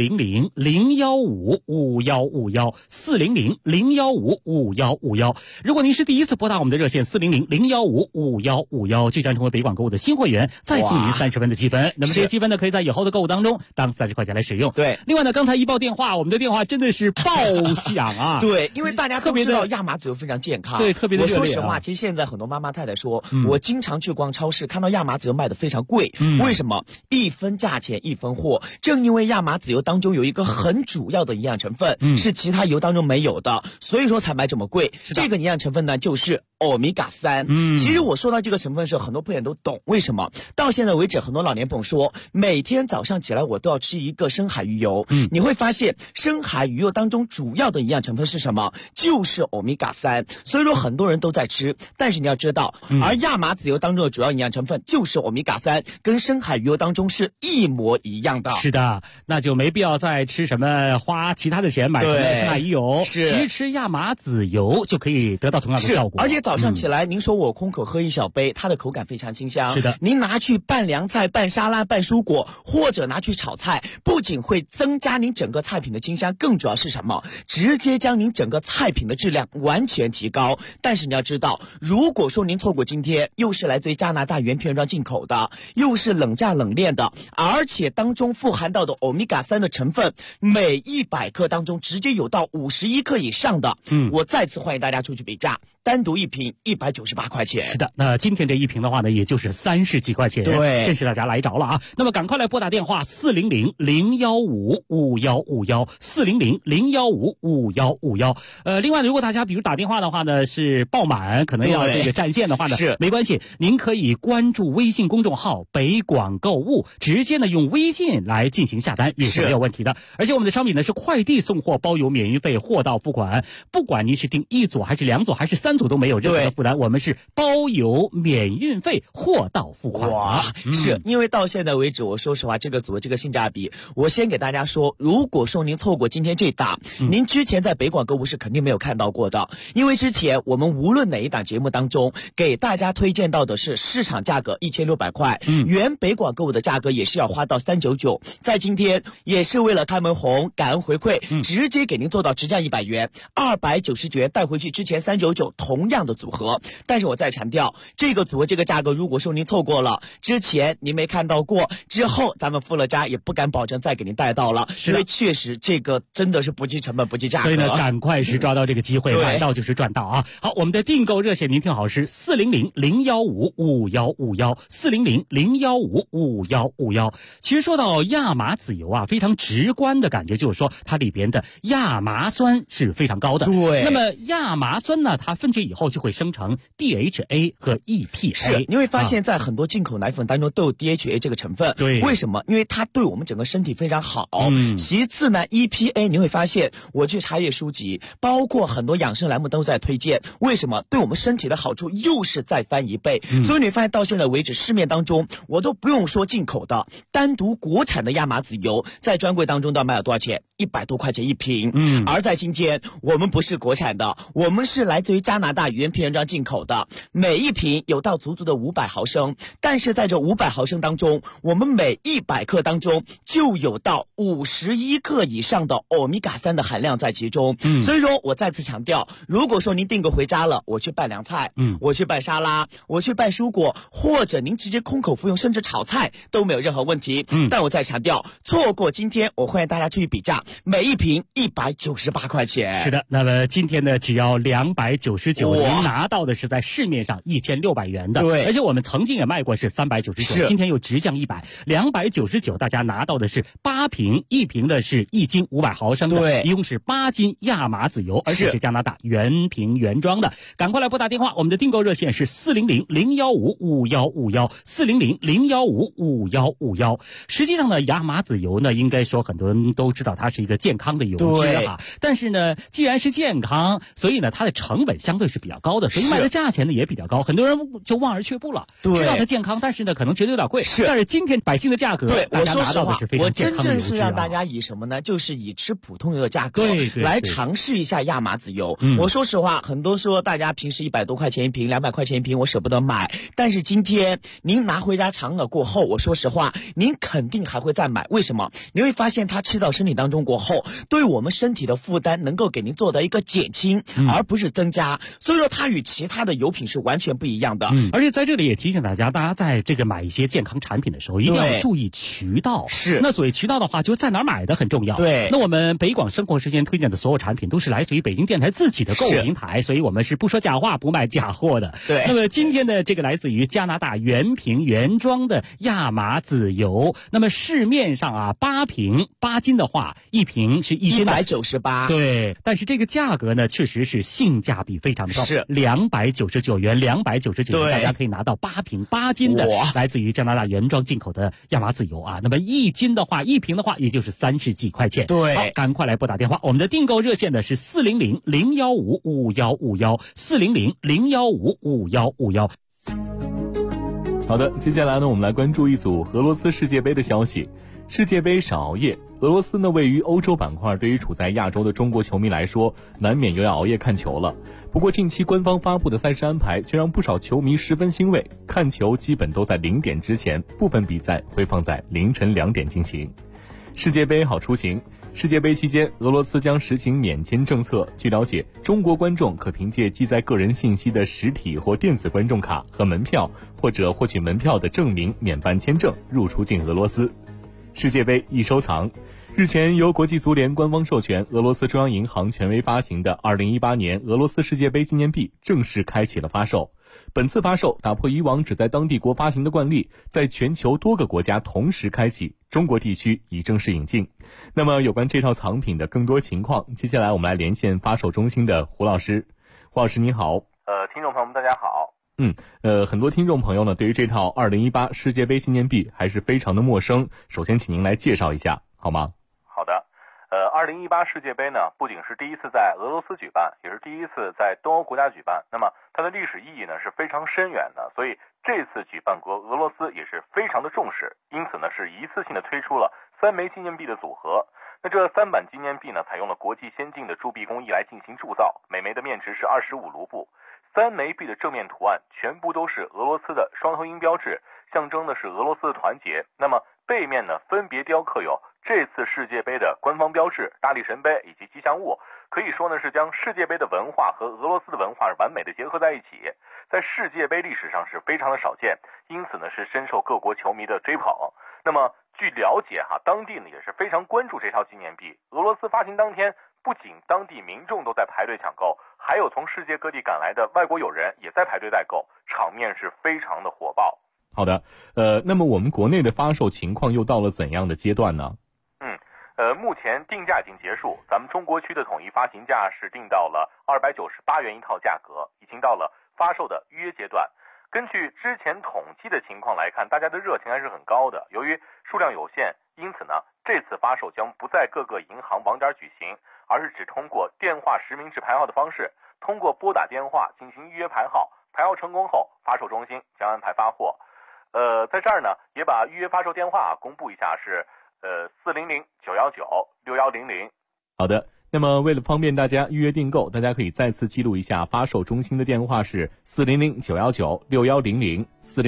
400-015-5151，400-015-5151。如果您是第一次拨打我们的热线400-015-5151，就将成为北广购物的新会员，再送您30分的积分。那么这些积分呢，可以在以后的购物当中当30块钱来使用。 对， 另外呢，刚才一报电话，我们的电话真的是爆响啊！ 对，因为大家都知道亚麻籽油非常健康， 对，特别的热烈。 我说实话，其实现在很多妈妈太太说，我经常去逛超市，看到亚麻籽油卖的非常贵，为什么？一分价钱一分货，正正因为亚麻籽油当中有一个很主要的营养成分，是其他油当中没有的，所以说才卖这么贵。这个营养成分呢，就是欧米伽3。其实我说到这个成分时，很多朋友都懂。为什么？到现在为止，很多老年朋友说，每天早上起来我都要吃一个深海鱼油。你会发现，深海鱼油当中主要的营养成分是什么？就是欧米伽3。所以说很多人都在吃，但是你要知道，而亚麻籽油当中的主要营养成分就是欧米伽3，跟深海鱼油当中是一模一样的。 是的，那就没必要再吃什么花其他的钱买什么深海鱼油，其实吃亚麻籽油就可以得到同样的效果。 而且早上起来，您说我空口喝一小杯，它的口感非常清香。 是的， 您拿去拌凉菜、拌沙拉、拌蔬果，或者拿去炒菜，不仅会增加您整个菜品的清香，更主要是什么？直接将您整个菜品的质量完全提高。但是你要知道，如果说您错过今天，又是来自于加拿大原皮原装进口的，又是冷榨冷炼的，而且当中富含到的欧米伽3的成分，每100克当中直接有到51克以上的。我再次欢迎大家出去比价，单独一瓶198块钱。 是的，那今天这一瓶的话呢，也就是30几块钱， 对， 真是大家来着了啊！那么赶快来拨打电话400-015-5151，400-015-5151。另外，如果大家比如打电话的话呢，是爆满，可能要这个占线的话呢，是没关系，您可以关注微信公众号北广购物，直接呢用微信来进行下单也是没有问题的。而且我们的商品呢是快递送货，包邮免运费，货到付款，不管您是订1组还是2组还是3组都没有任何的负担，我们是包邮免运费，货到付款。 哇，是因为到现在为止，我说实话，这个组这个性价比，我先给大家说，如果说您错过今天这档，您之前在北广购物是肯定没有看到过的，因为之前我们无论哪一档节目当中给大家推荐到的是市场价格1600块，原北广购物的价格也是要花到399，在今天也是为了开门红感恩回馈，直接给您做到直降100元，299元带回去之前399同样的组合。但是我再强调，这个组合这个价格，如果说您错过了，之前您没看到过，之后咱们付了家也不敢保证再给您带到了，因为确实这个真的是不计成本不计价格， 所以呢赶快是抓到这个机会，买到就是赚到啊！好，我们的订购热线您听好，是400-015-5151，400-015-5151。其实说到亚麻籽油啊，非常直观的感觉就是说它里边的亚麻酸是非常高的。 对， 那么亚麻酸呢，它分解以后就会生成 DHA 和 EPA。 是，你会发现在很多进口奶粉当中都有 DHA 这个成分。 对， 为什么？因为它对我们整个身体非常好。其次呢 ，EPA 你会发现，我去查阅书籍，包括很多养生栏目都在推荐。为什么？对我们身体的好处又是再翻一倍。所以你发现到现在为止，市面当中我都不用说进口的，单独国产的亚麻籽油在专柜当中都要卖了多少钱？100多块钱一瓶。而在今天，我们不是国产的，我们是来自于加拿大原皮原装进口的，每一瓶有到足足的500毫升，但是在这500毫升当中，我们每100克当中就有到51克以上的欧米伽3的含量在其中。所以说我再次强调，如果说您订购回家了，我去拌凉菜，我去拌沙拉，我去拌蔬果，或者您直接空口服用，甚至炒菜都没有任何问题。但我再强调，错过今天，我欢迎大家出去比价，每一瓶198块钱。 是的，那么今天呢，只要299，您拿到的是在市面上1600元的。对，而且我们曾经也卖过是399，今天又直降100，299，大家拿到的是8瓶，一瓶的是1斤500毫升的，对，一共是8斤亚麻籽油，而且是加拿大原瓶原装的。赶快来拨打电话，我们的订购热线是400-015-5151，400-015-5151。实际上呢，亚麻籽油呢，应该说很多人都知道它是一个健康的油脂啊，但是呢，既然是健康，所以呢，它的成本相对是比较高的，所以卖的价钱呢也比较高，很多人就望而却步了。知道它健康，但是呢，可能觉得有点贵。但是今天百姓的价格， 对， 大家拿到的是非常健康的油脂啊。 我真正是让大家以什么呢？就是以吃普通油的价格来尝试一下亚麻籽油。我说实话，很多说大家平时100多块钱一瓶，200块钱一瓶，我舍不得买。但是今天您拿回家尝了过后，我说实话，您肯定还会再买。为什么？你会发现它吃到身体当中过后，对我们身体的负担能够给您做到一个减轻，而不是增加。 所以说它与其他的油品是完全不一样的。 而且在这里也提醒大家在这个买一些健康产品的时候，一定要注意渠道。 是， 那所谓渠道的话，就在哪儿买的很重要。 对， 那我们北广生活时间推荐的所有产品都是来自于北京电台自己的购物平台，所以我们是不说假话，不卖假货的。 对。 那么今天的这个来自于加拿大原瓶原装的亚麻籽油，那么市面上8瓶8斤的话，一瓶是 198。 对，但是这个价格呢，确实是性价比非常的高， 是 299元，299元，大家可以拿到8瓶8斤的来自于加拿大原装进口的亚麻籽油啊。那么1斤的话，1瓶的话，也就是30几块钱。 对， 好，赶快来拨打电话，我们的订购热线呢是400-015-5151，400-015-5151。 好的，接下来呢，我们来关注一组俄罗斯世界杯的消息。世界杯少熬夜，俄罗斯呢位于欧洲板块，对于处在亚洲的中国球迷来说，难免又要熬夜看球了。不过近期官方发布的赛事安排却让不少球迷十分欣慰，看球基本都在0点之前，部分比赛会放在凌晨2点进行。世界杯好出行。世界杯期间，俄罗斯将实行免签政策。据了解，中国观众可凭借记载个人信息的实体或电子观众卡和门票，或者获取门票的证明免办签证入出境俄罗斯。世界杯易收藏。日前，由国际足联官方授权，俄罗斯中央银行权威发行的2018年俄罗斯世界杯纪念币正式开启了发售。本次发售打破以往只在当地国发行的惯例，在全球多个国家同时开启，中国地区已正式引进。那么有关这套藏品的更多情况，接下来我们来连线发售中心的胡老师。胡老师你好。 听众朋友们大家好。 很多听众朋友呢对于这套2018世界杯纪念币还是非常的陌生，首先请您来介绍一下好吗？ 好的。2018世界杯呢，不仅是第一次在俄罗斯举办，也是第一次在东欧国家举办。那么它的历史意义呢是非常深远的，所以这次举办国俄罗斯也是非常的重视，因此呢是一次性的推出了3枚纪念币的组合。那这3版纪念币呢，采用了国际先进的铸币工艺来进行铸造，每枚的面值是25卢布。3枚币的正面图案全部都是俄罗斯的双头鹰标志，象征的是俄罗斯的团结。那么背面呢，分别雕刻有这次世界杯的官方标志、大力神杯以及吉祥物，可以说呢是将世界杯的文化和俄罗斯的文化完美的结合在一起，在世界杯历史上是非常的少见，因此呢是深受各国球迷的追捧。那么据了解当地呢也是非常关注这套纪念币。俄罗斯发行当天，不仅当地民众都在排队抢购，还有从世界各地赶来的外国友人也在排队代购，场面是非常的火爆。 好的，那么我们国内的发售情况又到了怎样的阶段呢？ 目前定价已经结束，咱们中国区的统一发行价是定到了298元一套价格，已经到了发售的预约阶段。根据之前统计的情况来看，大家的热情还是很高的。由于数量有限，因此呢，这次发售将不在各个银行网点举行，而是只通过电话实名制排号的方式，通过拨打电话进行预约排号，排号成功后，发售中心将安排发货。在这儿呢，也把预约发售电话公布一下，是400-919-6100。 好的，那么为了方便大家预约订购，大家可以再次记录一下发售中心的电话是400-919-6100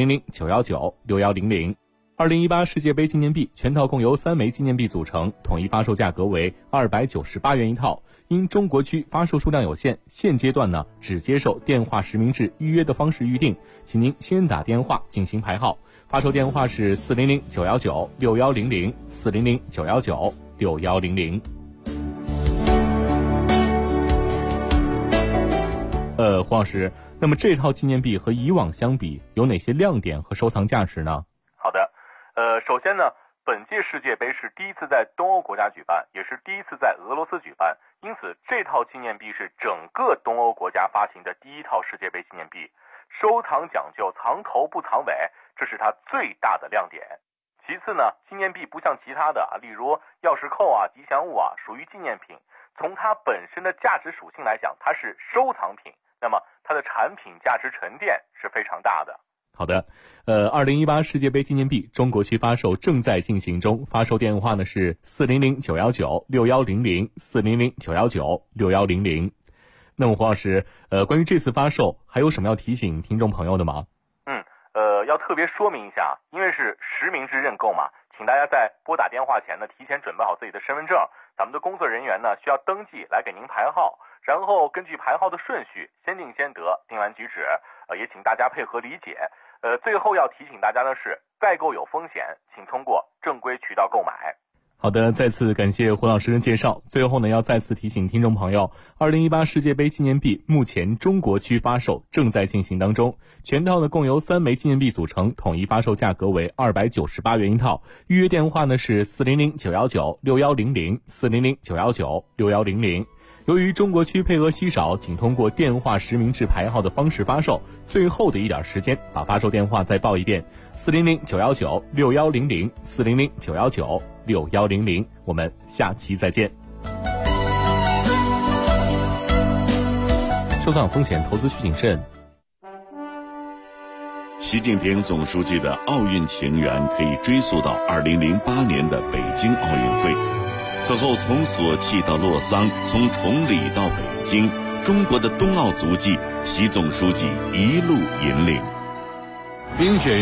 400-919-6100。2018世界杯纪念币全套共由3枚纪念币组成，统一发售价格为298元一套。因中国区发售数量有限，现阶段呢只接受电话实名制预约的方式预定，请您先打电话进行排号。发售电话是400-919-6100 400-919-6100。胡老师，那么这套纪念币和以往相比有哪些亮点和收藏价值呢？ 好的，首先呢，本届世界杯是第一次在东欧国家举办，也是第一次在俄罗斯举办，因此这套纪念币是整个东欧国家发行的第一套世界杯纪念币。收藏讲究藏头不藏尾，这是它最大的亮点。其次呢，纪念币不像其他的例如钥匙扣吉祥物属于纪念品，从它本身的价值属性来讲，它是收藏品，那么它的产品价值沉淀是非常大的。 好的，2018世界杯纪念币中国区发售正在进行中，发售电话呢是400-919-6100 400-919-6100。那么胡老师，关于这次发售还有什么要提醒听众朋友的吗？ 要特别说明一下，因为是实名制认购嘛， 请大家在拨打电话前呢，提前准备好自己的身份证，咱们的工作人员呢需要登记来给您排号，然后根据排号的顺序，先定先得，定完举止。也请大家配合理解。最后要提醒大家的是，代购有风险，请通过正规渠道购买。 好的，再次感谢胡老师的介绍。最后呢，要再次提醒听众朋友，2018世界杯纪念币目前中国区发售正在进行当中，全套呢共由3枚纪念币组成，统一发售价格为298元一套。预约电话呢是400-919-6100 400-919-6100。由于中国区配额稀少，请通过电话实名制排号的方式发售。最后的一点时间，把发售电话再报一遍：400-919-6100 400-919-6100。我们下期再见。收藏风险，投资需谨慎。 习近平总书记的奥运情缘可以追溯到2008年的北京奥运会。此后从索契到洛桑，从崇礼到北京，中国的冬奥足迹，习总书记一路引领。 冰雪